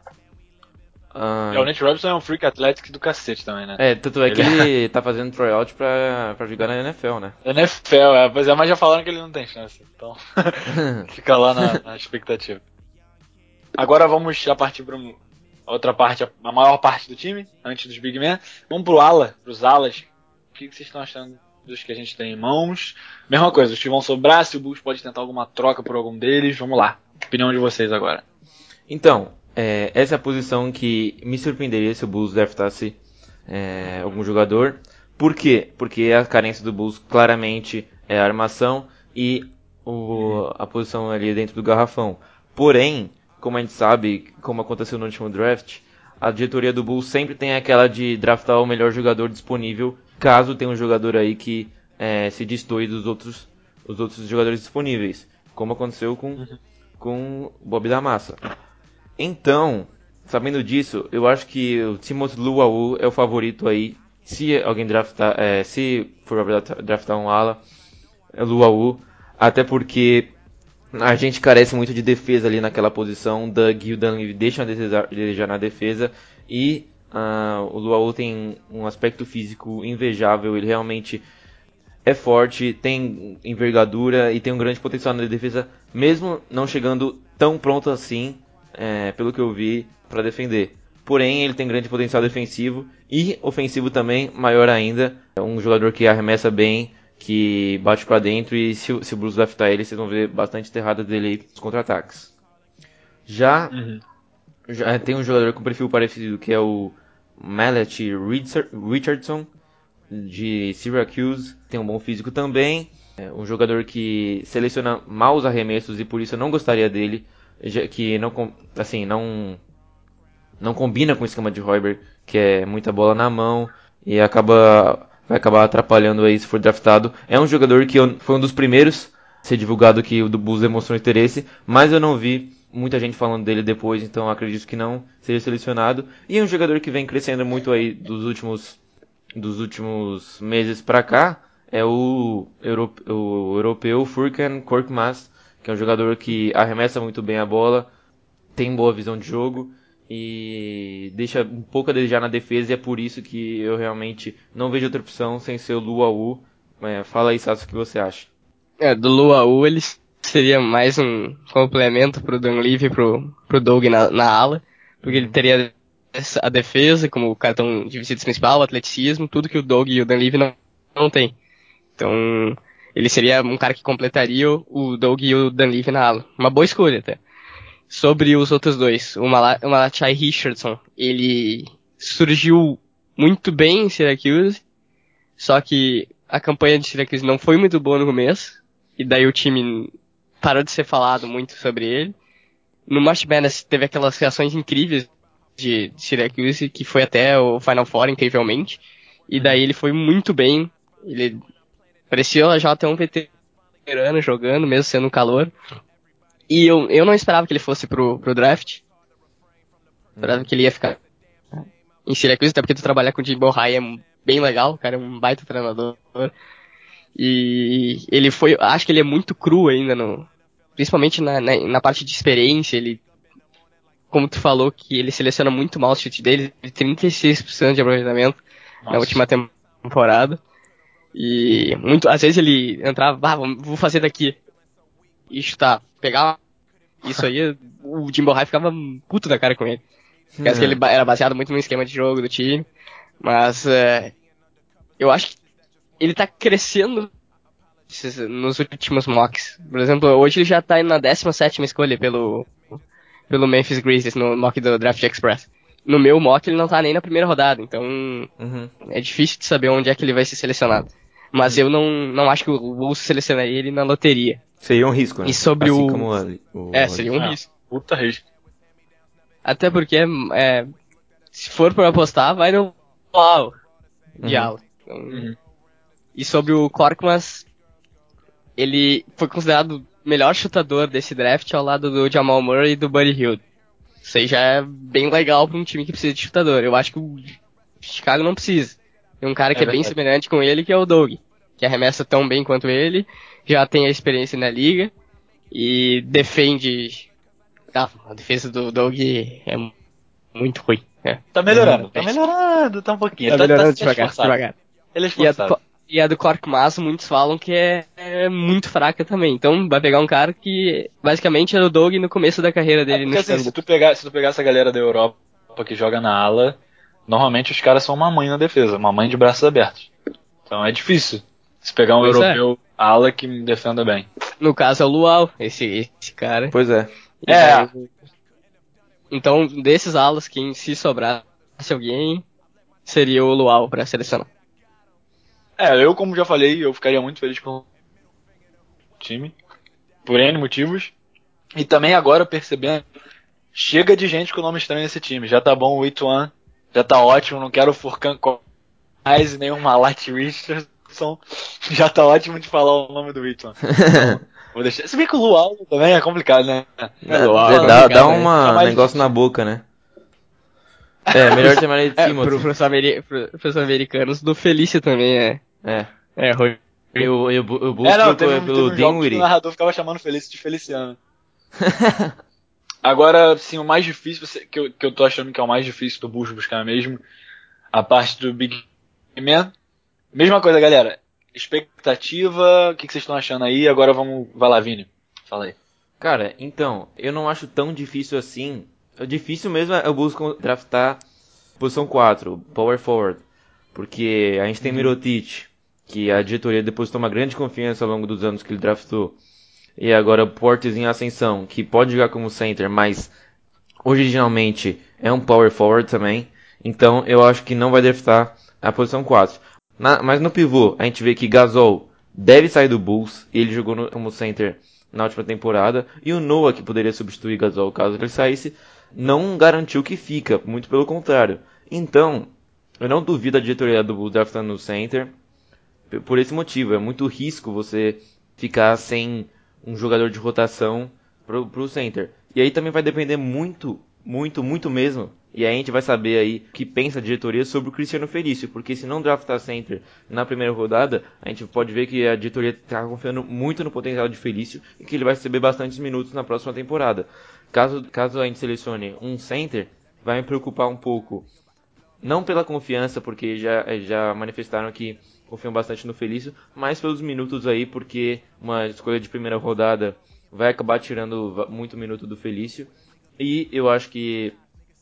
Ah, é, o Nate Robinson é um freak athletic do cacete também, né? É, tanto é que ele, ele tá fazendo tryout pra, pra jogar na N F L, né? N F L, é, pois é, mas já falaram que ele não tem chance, então fica lá na, na expectativa. Agora vamos já partir pra outra parte, a maior parte do time, antes dos Big Men. Vamos pro ala, pros alas. O que vocês estão achando dos que a gente tem em mãos? Mesma coisa, os que vão sobrar, se o Bulls pode tentar alguma troca por algum deles, vamos lá. Opinião de vocês agora. Então, é, essa é a posição que me surpreenderia se o Bulls draftasse é, algum jogador. Por quê? Porque a carência do Bulls claramente é a armação e o, a posição ali dentro do garrafão. Porém, como a gente sabe, como aconteceu no último draft, a diretoria do Bulls sempre tem aquela de draftar o melhor jogador disponível, caso tenha um jogador aí que é, se destoie dos outros, os outros jogadores disponíveis, como aconteceu com, com o Bob da Massa. Então, sabendo disso, eu acho que o Timothy Luau é o favorito aí, se alguém draftar, é, se for draftar um ala, é Luau, até porque a gente carece muito de defesa ali naquela posição. O Doug e o Dunleavy deixam a desejar, desejar na defesa. E uh, o Luau tem um aspecto físico invejável. Ele realmente é forte, tem envergadura e tem um grande potencial na defesa, mesmo não chegando tão pronto assim, é, pelo que eu vi, para defender. porém ele tem grande potencial defensivo e ofensivo também, maior ainda. É um jogador que arremessa bem, que bate pra dentro, e se, se o Bulls draftar ele, vocês vão ver bastante enterrada dele aí nos contra-ataques. Já, Uhum. já tem um jogador com perfil parecido, que é o Mallet Richardson, de Syracuse, tem um bom físico também. É um jogador que seleciona mal os arremessos e por isso eu não gostaria dele, já que não, assim, não, não combina com o esquema de Hoiberg, que é muita bola na mão e acaba, vai acabar atrapalhando aí se for draftado. É um jogador que eu, foi um dos primeiros a ser divulgado que o do Bulls demonstrou interesse, mas eu não vi muita gente falando dele depois, então acredito que não seja selecionado. E é um jogador que vem crescendo muito aí dos últimos, dos últimos meses pra cá, é o, europe, o europeu Furkan Korkmaz, que é um jogador que arremessa muito bem a bola, tem boa visão de jogo e deixa um pouco a desejar na defesa, e é por isso que eu realmente não vejo outra opção sem ser o Luau. É, fala aí, Sasso, o que você acha? É, do Luau ele seria mais um complemento pro Dunleavy e pro, pro Doug na, na ala, porque ele teria essa, a defesa como o cartão de visitas principal, o atleticismo, tudo que o Doug e o Dunleavy não, não tem. Então, ele seria um cara que completaria o Doug e o Dunleavy na ala. Uma boa escolha até. Sobre os outros dois, o, Mala- o Malachi Richardson, ele surgiu muito bem em Syracuse, só que a campanha de Syracuse não foi muito boa no começo, e daí o time parou de ser falado muito sobre ele. No March Madness teve aquelas reações incríveis de Syracuse, que foi até o Final Four, incrivelmente, e daí ele foi muito bem, ele parecia já até um veterano jogando, mesmo sendo um calor. E eu, eu não esperava que ele fosse pro, pro draft. Esperava que ele ia ficar em Syracuse, até porque tu trabalhar com o Jim Bohai é bem legal, o cara é um baita treinador. E ele foi, acho que ele é muito cru ainda, no, principalmente na, na, na parte de experiência. Ele, como tu falou, que ele seleciona muito mal o chute dele, trinta e seis por cento de aproveitamento Nossa. na última temporada. E muito, às vezes ele entrava, ah, vou fazer daqui e chutar, pegar isso aí, o Jim Bohai ficava puto da cara com ele. Porque que ele era baseado muito no esquema de jogo do time, mas é, eu acho que ele tá crescendo nos últimos mocks. Por exemplo, hoje ele já tá na décima sétima escolha pelo, pelo Memphis Grizzlies, no mock do Draft Express. No meu mock ele não tá nem na primeira rodada, então Uhum. é difícil de saber onde é que ele vai ser selecionado. Mas eu não, não acho que o Bulls selecionaria ele na loteria. Seria um risco, né? E sobre assim o... como o... É, seria um Ah, risco. puta risco. Até porque, é, se for pra apostar, vai no Luau de Uhum. ala. Então, Uhum. e sobre o Korkmaz, ele foi considerado o melhor chutador desse draft ao lado do Jamal Murray e do Buddy Hield. Isso aí já é bem legal pra um time que precisa de chutador. Eu acho que o Chicago não precisa. Tem um cara que é, É bem verdade. semelhante com ele, que é o Doug, que arremessa tão bem quanto ele, já tem a experiência na liga e defende. Ah, a defesa do Doug é muito ruim. É. Tá melhorando, tá É. melhorando, tá um pouquinho. Tá Tá, tá, melhorando tá devagar, esforçado. devagar. Ele é E a, do, esforçado. Co- e a do Korkmaz, muitos falam que é, é muito fraca também. Então vai pegar um cara que basicamente era o Doug no começo da carreira É dele porque no assim, se Chicago. tu, pegar, se tu pegar essa galera da Europa que joga na ala, normalmente os caras são uma mãe na defesa, uma mãe de braços abertos. Então é difícil se pegar um Pois é. europeu ala que me defenda bem. No caso é o Luau, esse, esse cara. Pois é. E É. daí- então, desses alas, quem se sobrasse alguém, seria o Luau pra selecionar. É, eu como já falei, eu ficaria muito feliz com o time, por N motivos. E também agora percebendo, chega de gente com nome estranho nesse time. Já tá bom o Ituan, já tá ótimo, não quero o Furkan mais nem o Malat Richardson. Já tá ótimo de falar o nome do Ituan. Então, vou deixar. Se bem que o Luau também é complicado, né? Dá, Luau é dá, complicado, dá né? uma Fica mais negócio difícil. na boca, né? É, melhor chamar ele de É, Timothy. pro, pros, ameri pro, pros americanos, do Felício também é, É. é ruim. Eu, eu, bu- eu busco É, não, teve, pelo, um- pelo teve um jogo que o Dinwiddie. narrador ficava chamando Felício de Feliciano. Agora, sim, o mais difícil, você- que eu, que eu tô achando que é o mais difícil do Bulls buscar mesmo, a parte do Big Man. Mesma coisa, galera. Expectativa, o que, que vocês estão achando aí? Agora vamos, vai lá, Vini. Fala aí. Cara, então, eu não acho tão difícil assim, O difícil mesmo é o Bulls draftar posição quatro, power forward. Porque a gente tem Mirotic, que a diretoria depositou uma grande confiança ao longo dos anos que ele draftou. E agora o Portis em ascensão, que pode jogar como center, mas originalmente é um power forward também. Então eu acho que não vai draftar a posição quatro. Na, mas no pivô, a gente vê que Gasol deve sair do Bulls. Ele jogou no, como center na última temporada. E o Noah, que poderia substituir Gasol caso ele saísse, não garantiu que fica. Muito pelo contrário. Então, eu não duvido a diretoria do Bulls draftando no center. Por esse motivo, é muito risco você ficar sem um jogador de rotação pro, pro center. E aí também vai depender muito, muito, muito mesmo. E aí a gente vai saber aí o que pensa a diretoria sobre o Cristiano Felício. Porque se não draftar center na primeira rodada, a gente pode ver que a diretoria está confiando muito no potencial de Felício e que ele vai receber bastantes minutos na próxima temporada. Caso, caso a gente selecione um center, vai me preocupar um pouco. Não pela confiança, porque já, já manifestaram que confiam bastante no Felício, mas pelos minutos aí, porque uma escolha de primeira rodada vai acabar tirando muito minuto do Felício. E eu acho que,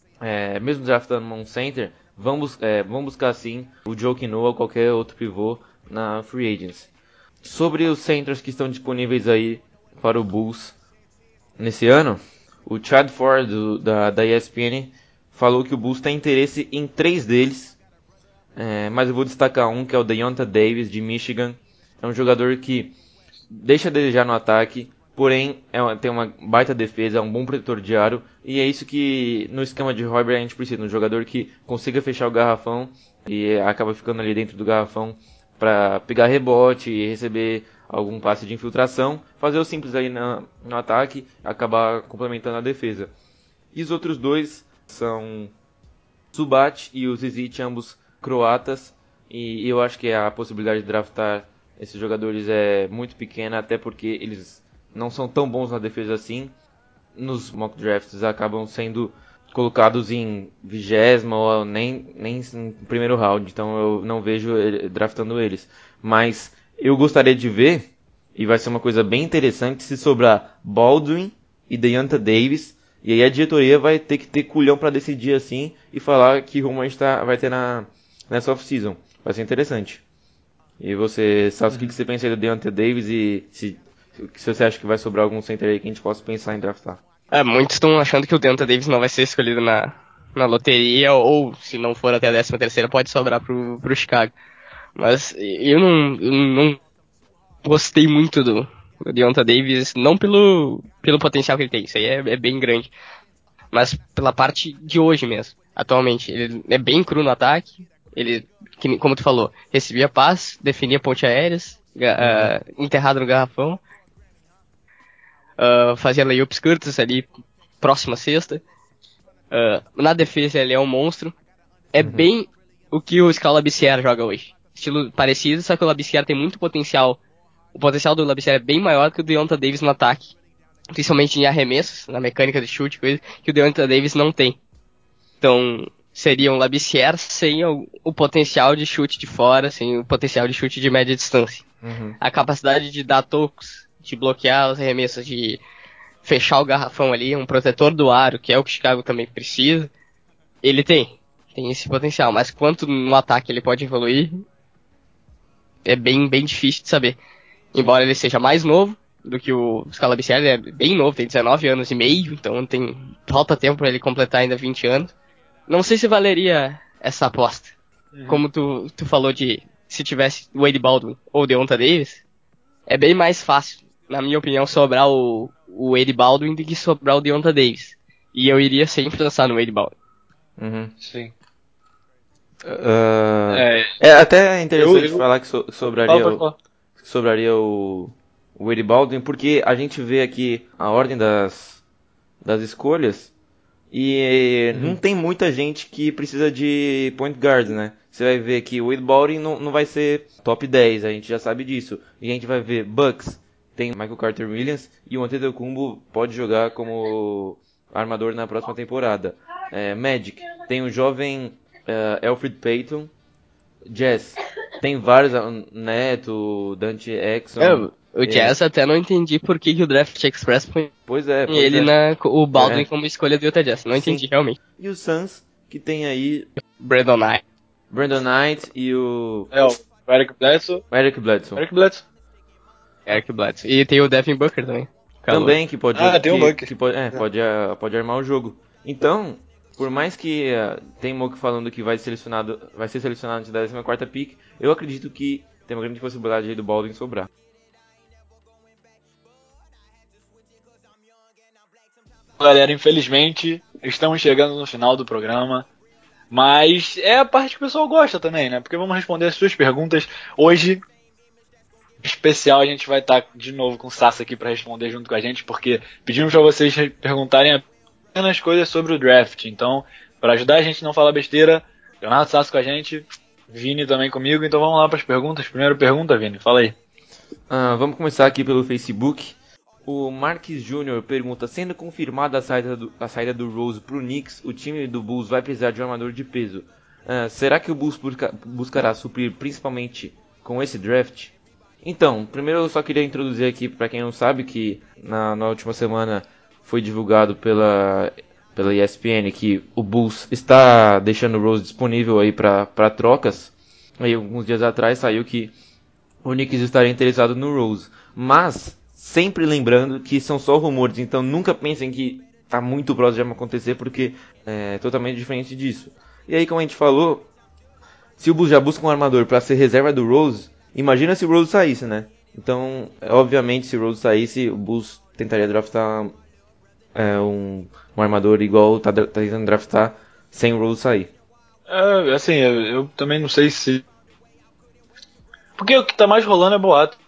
é, mesmo draftando um center, vamos, é, vamos buscar sim o Joakim Noah ou qualquer outro pivô na Free Agents. Sobre os centers que estão disponíveis aí para o Bulls nesse ano, o Chad Ford do, da, da E S P N falou que o Bulls tem interesse em três deles, é, mas eu vou destacar um que é o Deyonta Davis de Michigan. É um jogador que deixa a desejar no ataque, porém é uma, tem uma baita defesa, é um bom protetor de aro, e é isso que no esquema de Hoiberg a gente precisa, um jogador que consiga fechar o garrafão e acaba ficando ali dentro do garrafão para pegar rebote e receber algum passe de infiltração, fazer o simples aí na, no ataque, acabar complementando a defesa. E os outros dois são Zubac e o Zizic, ambos croatas, e eu acho que a possibilidade de draftar esses jogadores é muito pequena, até porque eles não são tão bons na defesa assim. Nos mock drafts acabam sendo colocados em vigésima ou nem, nem em primeiro round, então eu não vejo ele, draftando eles. Mas eu gostaria de ver, e vai ser uma coisa bem interessante, se sobrar Baldwin e Deyonta Davis, e aí a diretoria vai ter que ter culhão para decidir assim e falar que rumo a gente tá, vai ter na, nessa off-season. Vai ser interessante. E você, Salso, o uhum. que, que você pensa aí do Deyonta Davis e se, se você acha que vai sobrar algum center aí que a gente possa pensar em draftar? É, muitos estão achando que o Deyonta Davis não vai ser escolhido na, na loteria, ou se não for até a décima terceira, pode sobrar pro, pro Chicago. Mas eu não, eu não gostei muito do, do Deyonta Davis, não pelo, pelo potencial que ele tem, isso aí é, é bem grande, mas pela parte de hoje mesmo, atualmente. Ele é bem cru no ataque, ele, que, como tu falou, recebia paz, definia ponte aéreas, uhum. uh, enterrado no garrafão, uh, fazia layups curtos ali, próxima sexta. Uh, na defesa ele é um monstro. É uhum. bem o que o Skal Labissière joga hoje. Estilo parecido, só que o Labissière tem muito potencial. O potencial do Labissière é bem maior que o Deyonta Davis no ataque. Principalmente em arremessos, na mecânica de chute, coisa que o Deyonta Davis não tem. Então, seria um Labissière sem o, o potencial de chute de fora, sem o potencial de chute de média distância. Uhum. A capacidade de dar tocos, de bloquear os arremessos, de fechar o garrafão ali, um protetor do aro, que é o que o Chicago também precisa, ele tem. Tem esse potencial. Mas quanto no ataque ele pode evoluir, é bem, bem difícil de saber. Embora ele seja mais novo do que o Skal Labissière, ele é bem novo, tem dezenove anos e meio, então tem falta tempo para ele completar ainda vinte anos. Não sei se valeria essa aposta. Uhum. Como tu, tu falou de se tivesse Wade Baldwin ou Deyonta Davis, é bem mais fácil, na minha opinião, sobrar o, o Wade Baldwin do que sobrar o Deyonta Davis. E eu iria sempre pensar no Wade Baldwin. Uhum. Sim. Uh, é, é até interessante eu, eu, falar que so, sobraria, fala, o, sobraria o, o Wade Baldwin, porque a gente vê aqui a ordem das, das escolhas e uhum. não tem muita gente que precisa de point guard, né? Você vai ver que o Wade Baldwin não, não vai ser top dez, a gente já sabe disso. E a gente vai ver Bucks, tem Michael Carter Williams, e o Antetokounmpo pode jogar como armador na próxima temporada. É, Magic, tem o jovem uh, Elfrid Payton. Jazz, tem vários, Neto, Dante Exxon. É, O Jazz até não entendi por que, que o Draft Express põe Pois é, pois ele é. na o Baldwin É. como escolha do Utah Jazz. Não Sim. entendi realmente. E o Suns, que tem aí Brandon Knight. Brandon Knight e o É, o Eric Bledsoe. Eric Bledsoe. Eric Bledsoe. Eric Bledsoe. E tem o Devin Booker também. Calor. Também, que pode, Ah, tem o que, Buck. que pode, é, pode, ah, pode armar o jogo. Então, por mais que ah, tem Mook falando que vai, selecionado, vai ser selecionado antes da décima quarta pick, eu acredito que tem uma grande possibilidade aí do Baldwin sobrar. Galera, infelizmente, estamos chegando no final do programa. Mas é a parte que o pessoal gosta também, né? Porque vamos responder as suas perguntas. Hoje, especial, a gente vai estar de novo com o Sassa aqui para responder junto com a gente, porque pedimos para vocês perguntarem apenas coisas sobre o draft. Então, para ajudar a gente a não falar besteira, Leonardo Sassa com a gente, Vini também comigo. Então vamos lá para as perguntas. Primeira pergunta, Vini, fala aí. Ah, vamos começar aqui pelo Facebook. O Marques Júnior pergunta: sendo confirmada a saída do, a saída do Rose pro Knicks, o time do Bulls vai precisar de um armador de peso. Ah, será que o Bulls busca, buscará suprir principalmente com esse draft? Então, primeiro eu só queria introduzir aqui, para quem não sabe, que na, na última semana foi divulgado pela, pela E S P N que o Bulls está deixando o Rose disponível aí para trocas. Aí alguns dias atrás saiu que o Knicks estaria interessado no Rose, mas sempre lembrando que são só rumores, então nunca pensem que está muito próximo de acontecer, porque é totalmente diferente disso. E aí, como a gente falou, se o Bulls já busca um armador para ser reserva do Rose, imagina se o Rose saísse, né? Então, obviamente, se o Rose saísse, o Bulls tentaria draftar é, um, um armador igual tá, tá tentando draftar sem o Rose sair. É, assim, eu, eu também não sei se... Porque o que tá mais rolando é boato.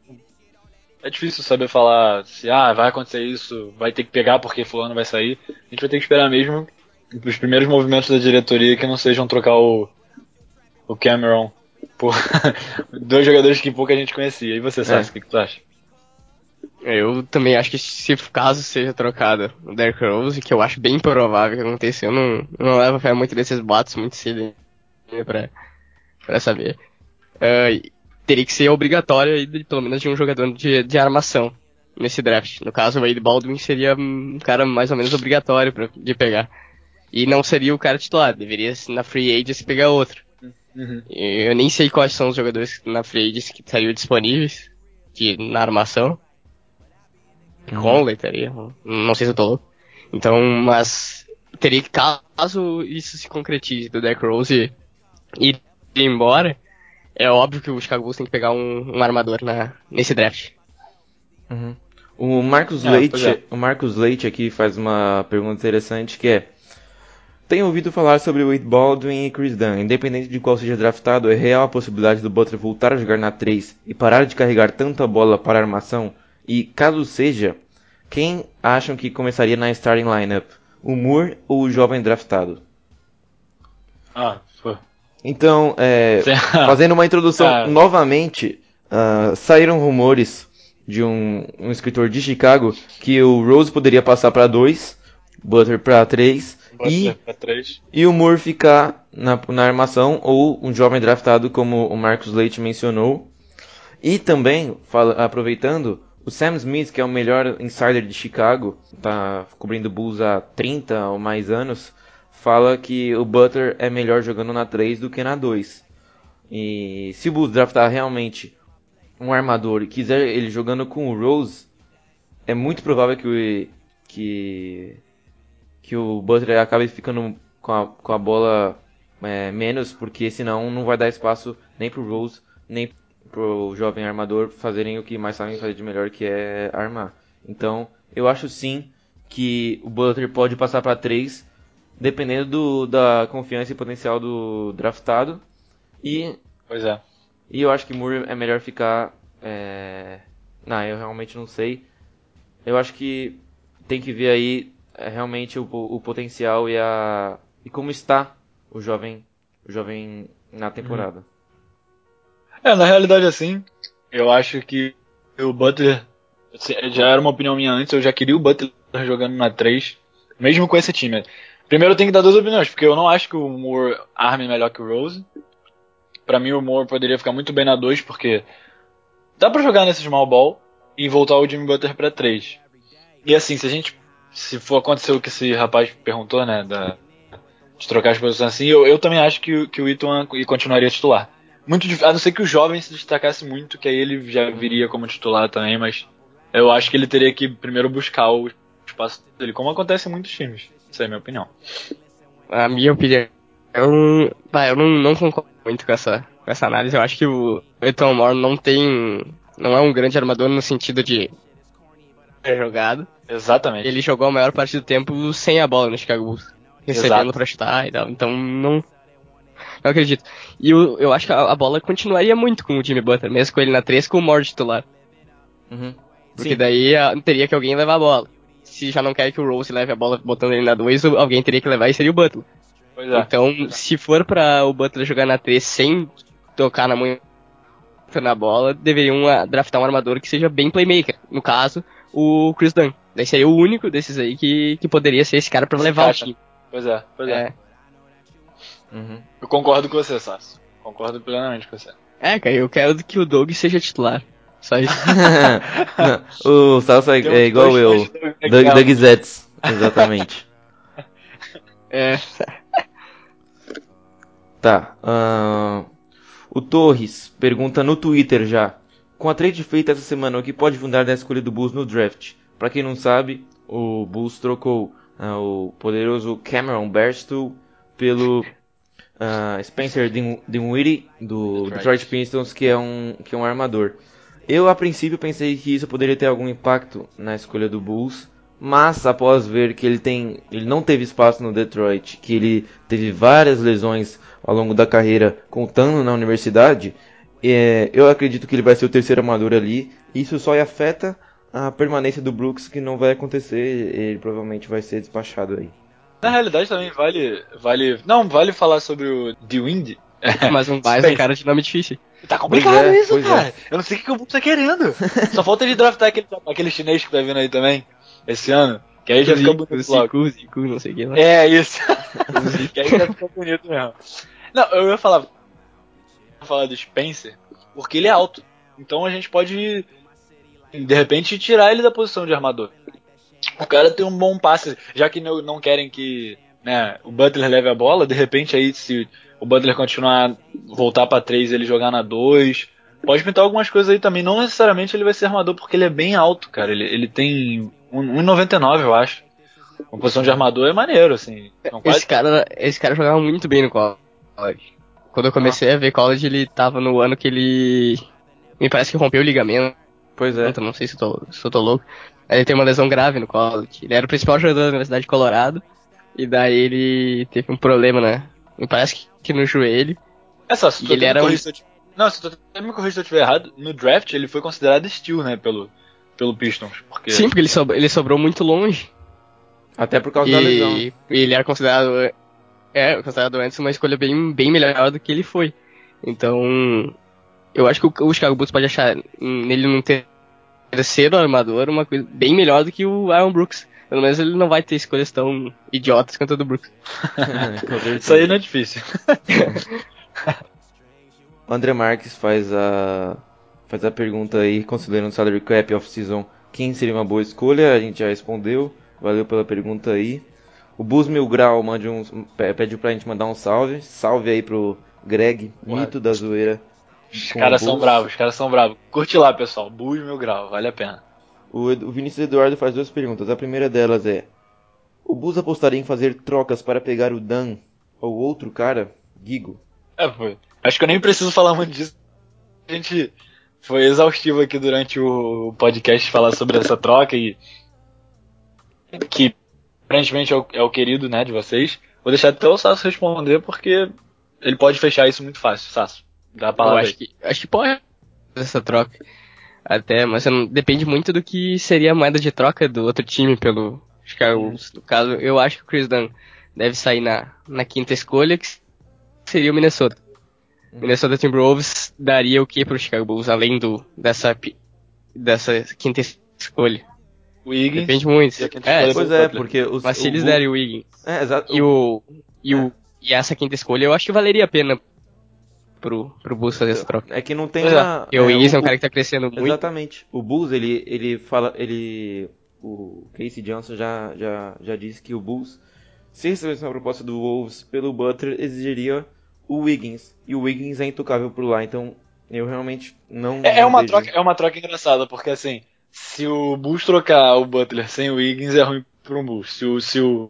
É difícil saber falar se ah, vai acontecer isso, vai ter que pegar porque fulano vai sair. A gente vai ter que esperar mesmo os primeiros movimentos da diretoria que não sejam trocar o, o Cameron por dois jogadores que pouca gente conhecia. E você, Sassi, o que, que tu acha? Eu também acho que se caso seja trocado o Derrick Rose, que eu acho bem provável que aconteça, eu não, eu não levo fé muito desses boatos muito cedo pra, pra saber. Uh, teria que ser obrigatório aí, de, pelo menos de um jogador de, de armação nesse draft. No caso, o Wade Baldwin seria um cara mais ou menos obrigatório pra, de pegar. E não seria o cara titular, deveria na free agency pegar outro. Uhum. Eu nem sei quais são os jogadores na free agency que estariam disponíveis que, na armação. Uhum. Conley teria, não sei se eu tô louco. Então, mas teria que, caso isso se concretize do Derrick Rose ir embora, é óbvio que o Chicago Bulls tem que pegar um, um armador na, nesse draft. Uhum. O Marcos É, Leite, é. o Marcos Leite aqui faz uma pergunta interessante que é: tenho ouvido falar sobre Wade Baldwin e Chris Dunn. Independente de qual seja draftado, é real a possibilidade do Butler voltar a jogar na três e parar de carregar tanto a bola para a armação? E caso seja, quem acham que começaria na starting lineup? O Moore ou o jovem draftado? Ah, pô. Então, é, fazendo uma introdução Ah. novamente, uh, saíram rumores de um, um escritor de Chicago que o Rose poderia passar para dois, Butler para três e, e o Moore ficar na, na armação, ou um jovem draftado como o Marcus Leite mencionou. E também, fala, aproveitando, o Sam Smith, que é o melhor insider de Chicago, está cobrindo Bulls há trinta ou mais anos, fala que o Butler é melhor jogando na três do que na dois. E se o Bulls draftar realmente um armador e quiser ele jogando com o Rose, é muito provável que o, que, que o Butler acabe ficando com a, com a bola é, menos, porque senão não vai dar espaço nem pro Rose, nem pro jovem armador fazerem o que mais sabem fazer de melhor, que é armar. Então, eu acho sim que o Butler pode passar para três, dependendo do, da confiança e potencial do draftado. E, pois é. E eu acho que Moore é melhor ficar... É... Não, eu realmente não sei. Eu acho que tem que ver aí é, realmente o, o potencial e, a, e como está o jovem, o jovem na temporada. É, na realidade, assim, eu acho que o Butler... Já era uma opinião minha antes, eu já queria o Butler jogando na três, mesmo com esse time. Primeiro tem que dar duas opiniões, porque eu não acho que o Moore arme melhor que o Rose. Pra mim o Moore poderia ficar muito bem na dois, porque dá pra jogar nesse small ball, e voltar o Jimmy Butler pra três. E assim, se a gente. Se for acontecer o que esse rapaz perguntou, né? Da, de trocar as posições assim, eu, eu também acho que, que o Ituan continuaria titular. Muito difícil, a não ser que o jovem se destacasse muito, que aí ele já viria como titular também, mas eu acho que ele teria que primeiro buscar o espaço dele, como acontece em muitos times. Essa é a minha opinião. A minha opinião, eu, não- vai, eu não, não concordo muito com essa, com essa análise. Eu acho que o Eton Moore não tem, não é um grande armador no sentido de ter jogado. Exatamente. Ele jogou a maior parte do tempo sem a bola no Chicago Bulls, recebendo Exato. pra chutar e tal. Então não, não acredito. E eu, eu acho que a, a bola continuaria muito com o Jimmy Butler, mesmo com ele na três, com o Moore titular. Uhum. Porque Sim. daí a, teria que alguém levar a bola. Se já não quer que o Rose leve a bola botando ele na dois, alguém teria que levar e seria o Butler. Pois é. Então, se for pra o Butler jogar na três sem tocar na mão na bola, deveriam ah, draftar um armador que seja bem playmaker. No caso, o Chris Dunn. Daí seria o único desses aí que, que poderia ser esse cara pra Se levar encaixa. o time. Pois é, pois é. É. Uhum. Eu concordo com você, Sasso. Concordo plenamente com você. é, cara, eu quero que o Doug seja titular. Só isso. Não, o Salsa é, Temos é igual dois eu, fãs do Doug Doug, McDermott. Doug Zetz, exatamente. É. Tá, ahn, o Torres pergunta no Twitter já. Com a trade feita essa semana, o que pode mudar da escolha do Bulls no draft? Pra quem não sabe, o Bulls trocou ah, o poderoso Cameron Barstool pelo ah, Spencer Din- Dinwiddie do Detroit. Detroit Pistons, que é, um, que é um armador. Eu, a princípio, pensei que isso poderia ter algum impacto na escolha do Bulls, mas após ver que ele, tem, ele não teve espaço no Detroit, que ele teve várias lesões ao longo da carreira, contando na universidade, é, eu acredito que ele vai ser o terceiro armador ali. Isso só afeta a permanência do Brooks, que não vai acontecer, ele provavelmente vai ser despachado aí. Na realidade também vale, vale, não, vale falar sobre o DeWind. Mas um mais um cara de nome difícil. Tá complicado Pois é, isso, pois cara. é. Eu não sei o que o Bulls tá querendo. Só falta ele draftar aquele, aquele chinês que tá vindo aí também, esse ano. Que aí já fica bonito logo. Zico, Zico, não sei o que lá. É, isso. Que aí já fica bonito mesmo. Não, eu ia falar, eu ia falar do Spencer, porque ele é alto. Então a gente pode, de repente, tirar ele da posição de armador. O cara tem um bom passe, já que não, não querem que, né, o Butler leve a bola, de repente aí se o Butler continuar, voltar pra três e ele jogar na dois, pode pintar algumas coisas aí também, não necessariamente ele vai ser armador porque ele é bem alto, cara, ele, ele tem um e noventa e nove eu acho, uma posição de armador é maneiro, assim, são quase... Esse cara, esse cara jogava muito bem no college. Quando eu comecei a ver college, ele tava no ano que ele... Me parece que rompeu o ligamento. Pois é. Não sei se eu tô, se eu tô louco. Aí ele tem uma lesão grave no college. Ele era o principal jogador da Universidade de Colorado. E daí ele teve um problema, né? Me parece que, que no joelho. Essa, se E tu ele até me era um- corrige se eu t- Não, se tu até me corrige se eu estiver errado, no draft ele foi considerado steal, né, pelo, pelo Pistons, porque... Sim, porque ele, sob- ele sobrou muito longe. Até por causa da lesão. E, e ele era considerado... É, considerado antes uma escolha bem, bem melhor do que ele foi. Então... Eu acho que o, o Chicago Bulls pode achar nele num terceiro armador uma coisa bem melhor do que o Aaron Brooks. Pelo menos ele não vai ter escolhas tão idiotas quanto a do Brooks. Com certeza. Isso aí não é difícil. O André Marques faz a faz a pergunta aí, considerando o salary cap off-season, quem seria uma boa escolha? A gente já respondeu. Valeu pela pergunta aí. O Bus Mil Grau mande um, pede pra gente mandar um salve. Salve aí pro Greg, Porra. mito da zoeira. Os com caras o são Bulls. bravos, os caras são bravos. Curte lá, pessoal. Bulls Mil Grau, vale a pena. O, Ed- o Vinícius Eduardo faz duas perguntas. A primeira delas é: o Bus apostaria em fazer trocas para pegar o Dan ou outro cara? Gigo. É, foi. Acho que eu nem preciso falar muito disso. A gente foi exaustivo aqui durante o podcast falar sobre essa troca e que aparentemente é o, é o querido, né, de vocês. Vou deixar até o Sasso responder porque ele pode fechar isso muito fácil. Sasso, dá a Eu palavra acho aí. que, acho que pode essa troca. Até, mas não, depende muito do que seria a moeda de troca do outro time pelo Chicago Bulls. No caso, eu acho que o Chris Dunn deve sair na, na quinta escolha, que seria o Minnesota. Uhum. Minnesota Timberwolves daria o que pro Chicago Bulls, além do, dessa, pi- dessa quinta escolha? O Wiggins. Depende muito. e a quinta É, escolha Pois pelo é, Butler. porque os, mas se o eles Bull- derem o Wiggins É, exato. e, o, e, o, e essa quinta escolha, eu acho que valeria a pena pro, pro Bulls fazer essa troca. É que não tem É. uma... Porque o Wiggins é um o- cara que tá crescendo muito. Exatamente. O Bulls, ele, ele fala... Ele, o Casey Johnson já, já, já disse que o Bulls, se recebesse uma proposta do Wolves pelo Butler, exigiria o Wiggins. E o Wiggins é intocável por lá, então eu realmente não... É, é não uma vejo- troca, é uma troca engraçada, porque assim, se o Bulls trocar o Butler sem o Wiggins, é ruim pro Bulls. Se o, se o,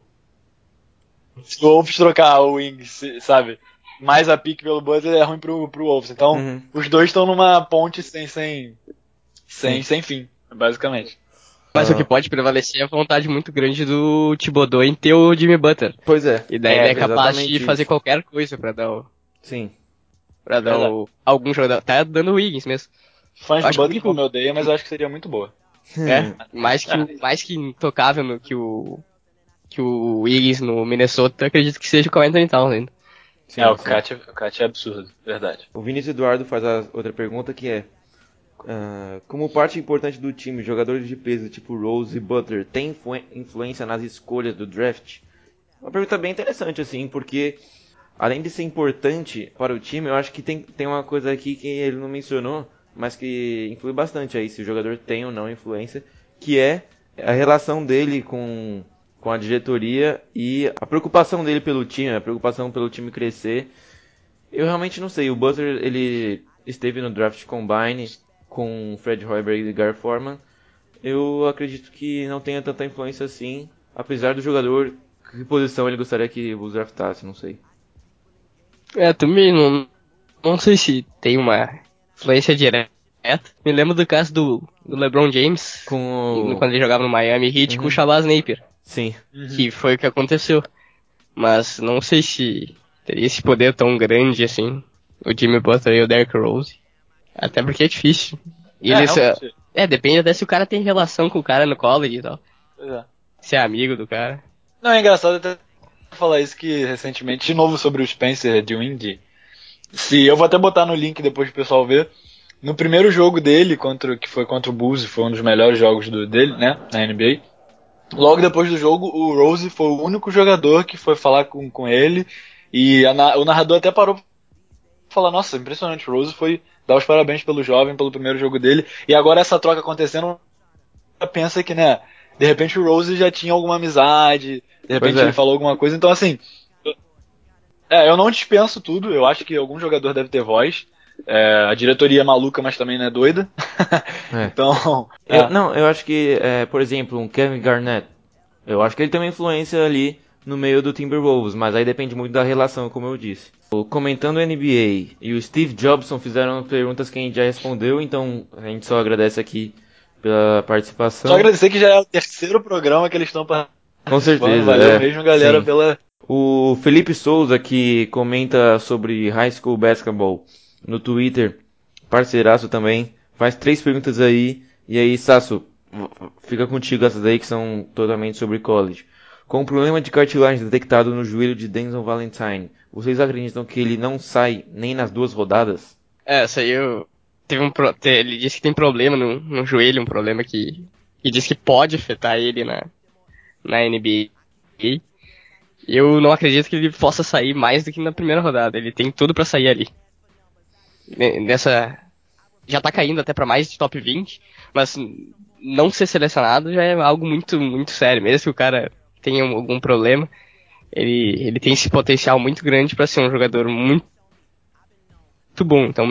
se o Wolves trocar o Wiggins, sabe, mais a pique pelo Butler, é ruim pro, pro Wolves. Então, Uhum. os dois estão numa ponte sem, sem, sem, Sim. sem fim, basicamente. Mas Ah. o que pode prevalecer é a vontade muito grande do Thibodeau em ter o Jimmy Butler. Pois é. E daí É, ele é capaz exatamente de fazer isso. qualquer coisa pra dar o, Sim. pra dar Verdade. o, algum jogador. Tá dando o Wiggins mesmo. Fãs do Acho que o Butler único- vão me odeiam, mas eu acho que seria muito boa. É, mais que, o, mais que intocável no, que o que o Wiggins no Minnesota, acredito que seja o Karl Anthony Towns ainda. Sim, é, o sim. Cat, o Cat é absurdo, verdade. O Vinícius Eduardo faz a outra pergunta, que é: ah, como parte importante do time, jogadores de peso tipo Rose e Butler têm influ- influência nas escolhas do draft? Uma pergunta bem interessante, assim, porque além de ser importante para o time, eu acho que tem, tem uma coisa aqui que ele não mencionou, mas que influi bastante aí, se o jogador tem ou não influência, que é a relação dele com, com a diretoria e a preocupação dele pelo time, a preocupação pelo time crescer. Eu realmente não sei. O Butler, ele esteve no draft combine com Fred Hoiberg e Gar Forman. Eu acredito que não tenha tanta influência assim, apesar do jogador, que posição ele gostaria que o draftasse, não sei. É, também não, não sei se tem uma influência direta. Me lembro do caso do, do LeBron James, Com o... quando ele jogava no Miami Heat, Uhum. com o Shabazz Napier, Sim. que foi o que aconteceu. Mas não sei se teria esse poder tão grande assim, o Jimmy Butler e o Derrick Rose. Até porque é difícil. E É, eles, é, realmente. é, depende até se o cara tem relação com o cara no college e tal. Pois é. Se é amigo do cara. Não, é engraçado até falar isso que recentemente, de novo sobre o Spencer de Windy. Se eu vou até botar no link depois pro pessoal ver. No primeiro jogo dele, contra, que foi contra o Bulls, foi um dos melhores jogos do, dele, né, na N B A. Logo depois do jogo, o Rose foi o único jogador que foi falar com, com ele. E a, o narrador até parou pra falar, nossa, impressionante, o Rose foi dar os parabéns pelo jovem, pelo primeiro jogo dele. E agora essa troca acontecendo, pensa que, né, de repente o Rose já tinha alguma amizade, de repente Pois é. ele falou alguma coisa. Então, assim, eu- é, eu não dispenso tudo, eu acho que algum jogador deve ter voz. É, a diretoria é maluca, mas também não é doida. É. Então, Eu, é. não, eu acho que, é, por exemplo, um Kevin Garnett, eu acho que ele tem uma influência ali no meio do Timberwolves, mas aí depende muito da relação, como eu disse. O Comentando N B A e o Steve Jobson fizeram perguntas que a gente já respondeu, então a gente só agradece aqui pela participação. Só agradecer que já é o terceiro programa que eles estão participando. Com certeza, Valeu é, mesmo, galera, sim. pela. O Felipe Souza, que comenta sobre High School Basketball no Twitter, parceiraço também, faz três perguntas aí. E aí, Sasso, fica contigo essas aí que são totalmente sobre college. Com o problema de cartilagem detectado no joelho de Denzel Valentine, vocês acreditam que ele não sai nem nas duas rodadas? É, essa aí eu. Teve um pro... te- Ele disse que tem problema no, no joelho, um problema que. E disse que pode afetar ele na, na N B A. Eu não acredito que ele possa sair mais do que na primeira rodada. Ele tem tudo pra sair ali. Ne- Nessa. Já tá caindo até pra mais de top vinte, mas não ser selecionado já é algo muito, muito sério. Mesmo que o cara tenha um- algum problema, ele, ele tem esse potencial muito grande pra ser um jogador muito, muito bom. Então,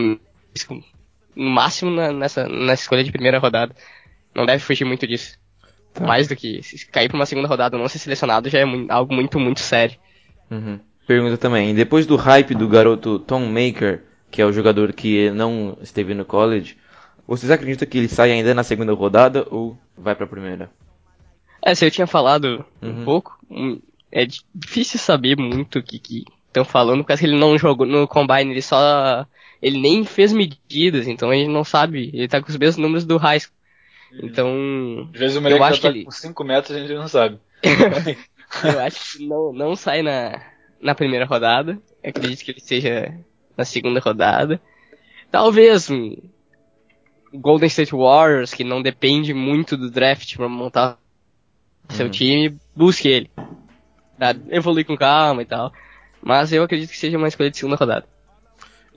no máximo na- nessa, nessa escolha de primeira rodada. Não deve fugir muito disso. Tá. Mais do que se cair pra uma segunda rodada ou não ser selecionado já é mu- algo muito, muito sério. Uhum. Pergunta também, depois do hype do garoto Tom Maker, que é o jogador que não esteve no college, vocês acreditam que ele sai ainda na segunda rodada ou vai pra primeira? É, se eu tinha falado Uhum. um pouco, hum, é di- difícil saber muito o que que estão falando, porque ele não jogou no Combine, ele só... Ele nem fez medidas, então a gente não sabe. Ele tá com os mesmos números do High School. Então, Às vezes o eu moleque já acho que tá ele... com cinco metros e a gente não sabe. Eu acho que não, não sai na, na primeira rodada. Eu acredito que ele seja na segunda rodada. Talvez um Golden State Warriors, que não depende muito do draft pra montar seu Uhum. time, busque ele. Pra evoluir com calma e tal. Mas eu acredito que seja uma escolha de segunda rodada.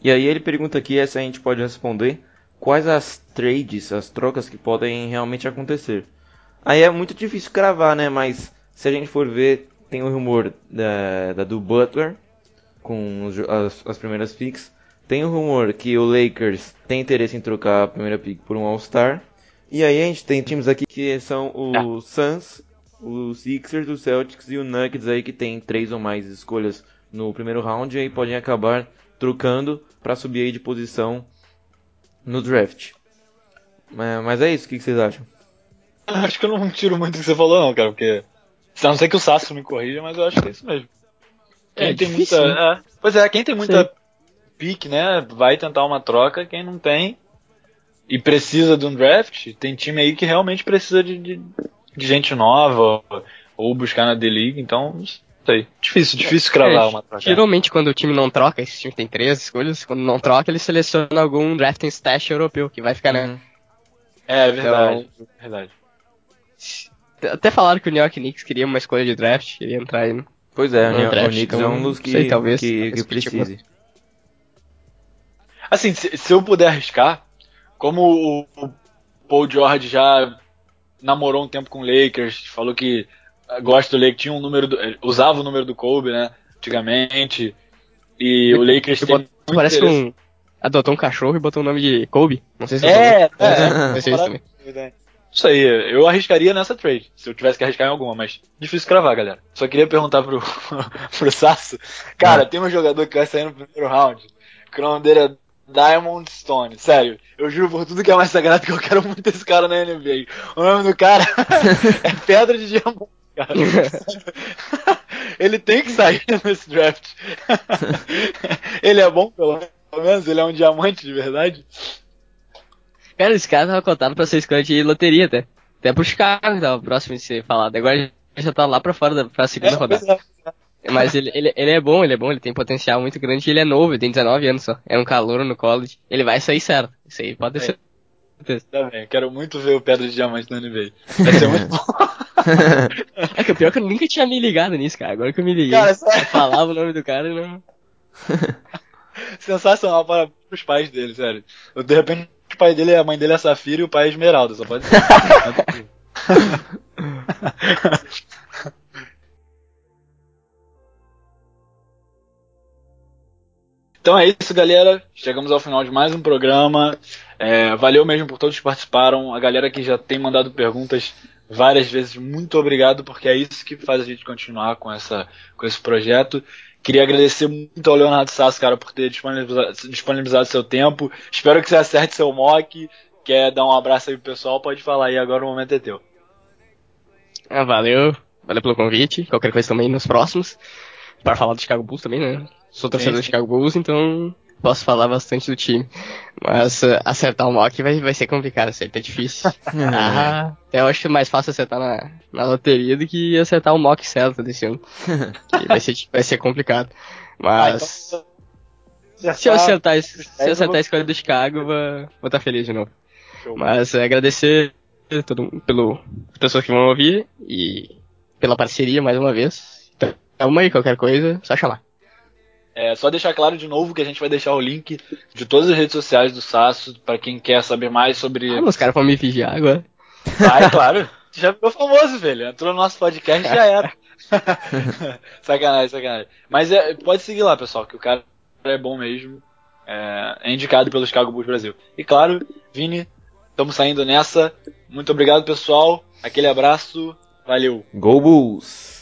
E aí ele pergunta aqui, essa a gente pode responder, quais as trades, as trocas que podem realmente acontecer. Aí é muito difícil cravar, né? Mas se a gente for ver, tem o rumor da, da do Butler com os, as, as primeiras picks. Tem o rumor que o Lakers tem interesse em trocar a primeira pick por um All-Star. E aí a gente tem times aqui que são o Suns, os Sixers, os Celtics e o Nuggets aí que tem três ou mais escolhas no primeiro round e aí podem acabar trocando para subir aí de posição no draft. Mas é isso, o que vocês acham? Acho que eu não tiro muito do que você falou não, cara, porque... A não ser que o Sasso me corrija, mas eu acho que é isso mesmo. Quem É tem difícil, muita... né? É, pois é, quem tem muita Sim. pique, né, vai tentar uma troca, quem não tem e precisa de um draft, tem time aí que realmente precisa de, de, de gente nova ou buscar na D-League, então não sei. Difícil, difícil cravar É, uma troca. geralmente quando o time não troca, esse time tem três escolhas, quando não troca ele seleciona algum drafting stash europeu que vai ficar, né? Uhum. É verdade, Então, verdade. até falaram que o New York Knicks queria uma escolha de draft, queria entrar aí no, Pois é, no o draft, Knicks então, é um dos não sei, que, talvez, que, talvez que precise. Assim, se, se eu puder arriscar, como o, o Paul George já namorou um tempo com o Lakers, falou que gosta do Lakers, tinha um número do, usava o número do Kobe, né, antigamente, e Ele, o Lakers ele tem botou- muito parece que interesse. um, adotou um cachorro e botou o nome de Kobe, não sei se você É, falou. é, Vai ser isso também. isso aí, eu arriscaria nessa trade, se eu tivesse que arriscar em alguma, mas difícil cravar, galera. Só queria perguntar pro, pro Sasso, cara, Ah. tem um jogador que vai sair no primeiro round, que o nome dele é Diamond Stone, sério, eu juro por tudo que é mais sagrado que eu quero muito esse cara na N B A. O nome do cara é Pedra de Diamante, cara. Ele tem que sair nesse draft. Ele é bom, pelo menos, ele é um diamante de verdade. Cara, esse cara tava cotado pra ser escolha de loteria até. Até pro Chicago que tava próximo de ser falado. Agora ele já tá lá pra fora, da, pra segunda É, rodada. pois é. Mas ele, ele, ele é bom, ele é bom, ele tem potencial muito grande e ele é novo, ele tem dezenove anos só. É um calouro no college. Ele vai sair certo. Isso aí pode ter certeza. Tá bem, quero muito ver o Pedra de Diamante na N B A. Vai ser muito bom. É que o pior é que eu nunca tinha me ligado nisso, cara. Agora que eu me liguei. Cara, sério. Eu falava o nome do cara e não. Sensacional para os pais dele, sério. De repente o pai dele, a mãe dele é Safira e o pai é Esmeralda, só pode ser. Então é isso, galera. Chegamos ao final de mais um programa. É, valeu mesmo por todos que participaram. A galera que já tem mandado perguntas várias vezes, muito obrigado, porque é isso que faz a gente continuar com, essa, com esse projeto. Queria agradecer muito ao Leonardo Sasso, cara, por ter disponibilizado, disponibilizado seu tempo. Espero que você acerte seu mock. Quer dar um abraço aí pro pessoal? Pode falar aí, agora o momento é teu. Ah, valeu. Valeu pelo convite. Qualquer coisa também nos próximos. Para falar do Chicago Bulls também, né? Sou torcedor do Chicago Bulls, então posso falar bastante do time. Mas uh, acertar o mock vai, vai ser complicado, acertar é difícil. Ah, até eu acho mais fácil acertar na, na loteria do que acertar o mock certo desse ano. Que vai ser, vai ser complicado. Mas Ah, então, se eu acertar, se eu acertar a escolha do Chicago, eu vou vou estar feliz de novo. Show. Mas uh, agradecer todo, pelo as pessoas que vão ouvir e pela parceria mais uma vez. Então, tamo aí, qualquer coisa, só chamar. É só deixar claro de novo que a gente vai deixar o link de todas as redes sociais do Sasso para quem quer saber mais sobre. Ah, os caras vão me vigiar agora. Vai, claro. Já ficou famoso, velho. Entrou no nosso podcast já era. Sacanagem, sacanagem. Mas é, pode seguir lá, pessoal, que o cara é bom mesmo. É, é indicado pelo Chicago Bulls Brasil. E claro, Vini, estamos saindo nessa. Muito obrigado, pessoal. Aquele abraço. Valeu. Go Bulls!